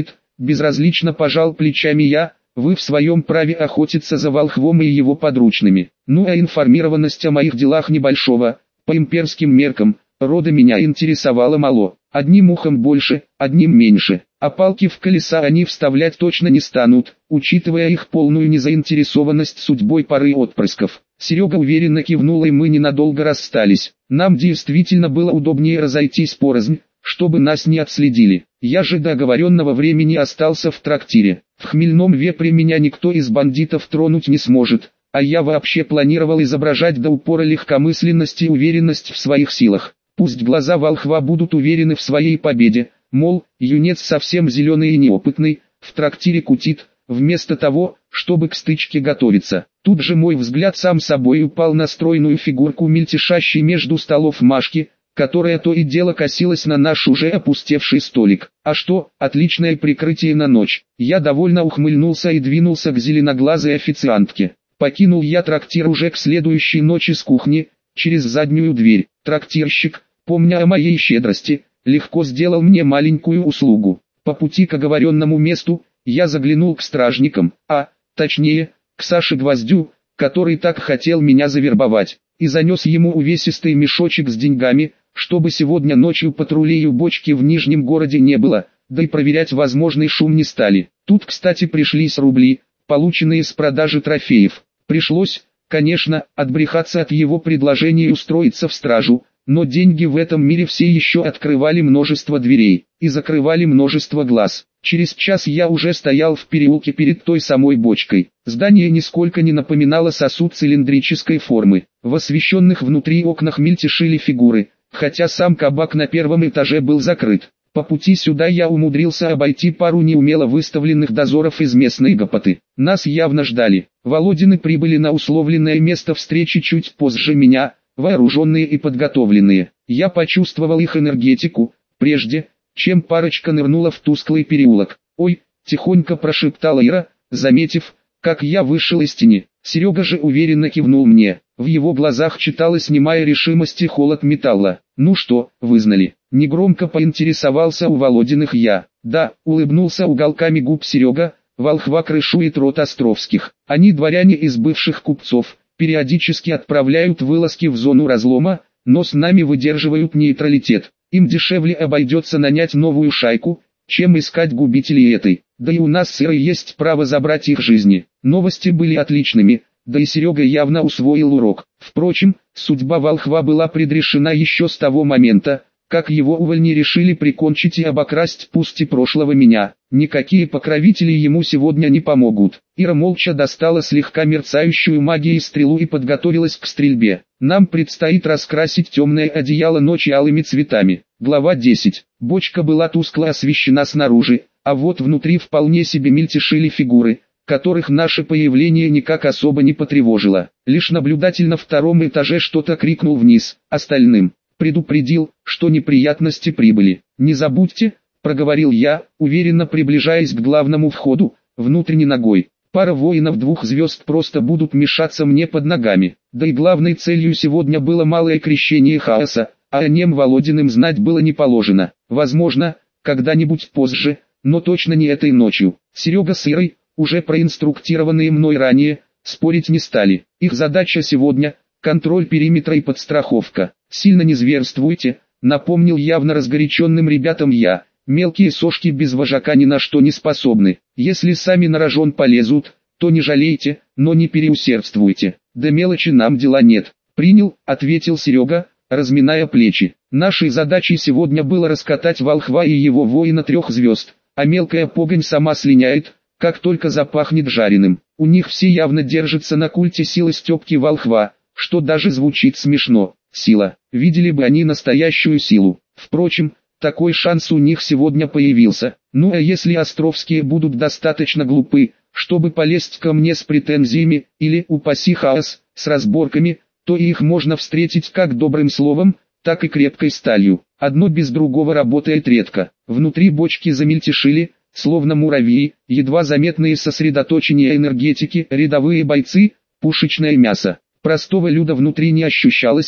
Speaker 1: Безразлично пожал плечами я, вы в своем праве охотиться за волхвом и его подручными. Ну а информированность о моих делах небольшого, по имперским меркам, рода меня интересовало мало. Одним ухом больше, одним меньше. А палки в колеса они вставлять точно не станут, учитывая их полную незаинтересованность судьбой пары отпрысков. Серега уверенно кивнул, и мы ненадолго расстались. Нам действительно было удобнее разойтись порознь, чтобы нас не отследили. Я же до оговоренного времени остался в трактире. В Хмельном Вепре меня никто из бандитов тронуть не сможет, а я вообще планировал изображать до упора легкомысленность и уверенность в своих силах. Пусть глаза волхва будут уверены в своей победе, мол, юнец совсем зеленый и неопытный, в трактире кутит, вместо того, чтобы к стычке готовиться. Тут же мой взгляд сам собой упал на стройную фигурку мельтешащей между столов Машки, которая то и дело косилась на наш уже опустевший столик. А что, отличное прикрытие на ночь. Я довольно ухмыльнулся и двинулся к зеленоглазой официантке. Покинул я трактир уже к следующей ночи с кухни, через заднюю дверь. Трактирщик, помня о моей щедрости, легко сделал мне маленькую услугу. По пути к оговоренному месту, я заглянул к стражникам, точнее, к Саше Гвоздю, который так хотел меня завербовать, и занес ему увесистый мешочек с деньгами, чтобы сегодня ночью патрулей у бочки в Нижнем городе не было, да и проверять возможный шум не стали. Тут, кстати, пришлись рубли, полученные с продажи трофеев. Пришлось, конечно, отбрехаться от его предложения и устроиться в стражу, но деньги в этом мире все еще открывали множество дверей и закрывали множество глаз. Через час я уже стоял в переулке перед той самой бочкой. Здание нисколько не напоминало сосуд цилиндрической формы. В освещенных внутри окнах мельтешили фигуры, хотя сам кабак на первом этаже был закрыт. По пути сюда я умудрился обойти пару неумело выставленных дозоров из местной гопоты. Нас явно ждали. Володины прибыли на условленное место встречи чуть позже меня, вооруженные и подготовленные. Я почувствовал их энергетику, прежде чем парочка нырнула в тусклый переулок. «Ой!» – тихонько прошептала Ира, заметив, как я вышел из тени. Серега же уверенно кивнул мне. В его глазах читалась немая решимость и холод металла. «Ну что, вызнали?» – негромко поинтересовался у Володиных я. «Да», – улыбнулся уголками губ Серега, волхва крышует род Островских. Они дворяне из бывших купцов, периодически отправляют вылазки в зону разлома, но с нами выдерживают нейтралитет. Им дешевле обойдется нанять новую шайку, чем искать губителей этой. Да и у нас с Ирой есть право забрать их жизни». Новости были отличными, да и Серега явно усвоил урок. Впрочем, судьба волхва была предрешена еще с того момента, как его увольни решили прикончить и обокрасть пусть и прошлого меня. Никакие покровители ему сегодня не помогут. Ира молча достала слегка мерцающую магией стрелу и подготовилась к стрельбе. Нам предстоит раскрасить темное одеяло ночи алыми цветами. Глава 10. Бочка была тускло освещена снаружи, а вот внутри вполне себе мельтешили фигуры, которых наше появление никак особо не потревожило. Лишь наблюдатель на втором этаже что-то крикнул вниз, остальным предупредил, что неприятности прибыли. «Не забудьте», — проговорил я, уверенно приближаясь к главному входу, внутренней ногой. Пара воинов 2 звезд просто будут мешаться мне под ногами. Да и главной целью сегодня было малое крещение хаоса, а о нем Володиным знать было не положено. Возможно, когда-нибудь позже, но точно не этой ночью. Серега с Ирой, уже проинструктированные мной ранее, спорить не стали. Их задача сегодня — контроль периметра и подстраховка. «Сильно не зверствуйте», — напомнил явно разгоряченным ребятам я. «Мелкие сошки без вожака ни на что не способны. Если сами на рожон полезут, то не жалейте, но не переусердствуйте. До мелочи нам дела нет». «Принял», — ответил Серега, разминая плечи. «Нашей задачей сегодня было раскатать волхва и его воина 3 звезд, а мелкая погонь сама слиняет, как только запахнет жареным. У них все явно держатся на культе силы Степки волхва, что даже звучит смешно. Сила. Видели бы они настоящую силу. Впрочем, такой шанс у них сегодня появился. Ну а если Островские будут достаточно глупы, чтобы полезть ко мне с претензиями, или, упаси хаос, с разборками, то и их можно встретить как добрым словом, так и крепкой сталью. Одно без другого работает редко. Внутри бочки замельтешили, словно муравьи, едва заметные сосредоточения энергетики, рядовые бойцы, пушечное мясо. Простого люда внутри не ощущалось,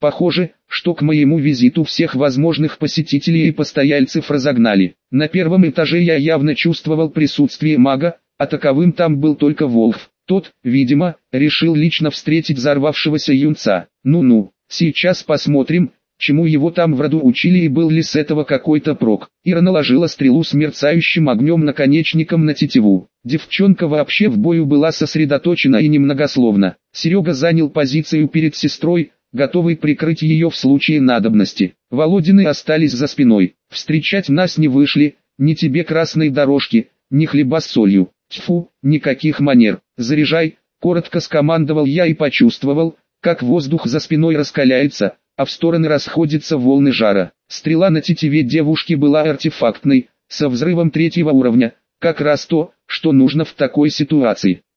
Speaker 1: Похоже, что к моему визиту всех возможных посетителей и постояльцев разогнали. На первом этаже я явно чувствовал присутствие мага, а таковым там был только Волф. Тот, видимо, решил лично встретить взорвавшегося юнца. Ну-ну, сейчас посмотрим, чему его там в роду учили и был ли с этого какой-то прок. Ира наложила стрелу с мерцающим огнем наконечником на тетиву. Девчонка вообще в бою была сосредоточена и немногословна. Серега занял позицию перед сестрой, готовый прикрыть ее в случае надобности. Володины остались за спиной. Встречать нас не вышли, ни тебе красной дорожки, ни хлеба с солью. Тьфу, никаких манер. Заряжай, коротко скомандовал я и почувствовал, как воздух за спиной раскаляется, а в стороны расходятся волны жара. Стрела на тетиве девушки была артефактной, со взрывом 3-го уровня, как раз то, что нужно в такой ситуации.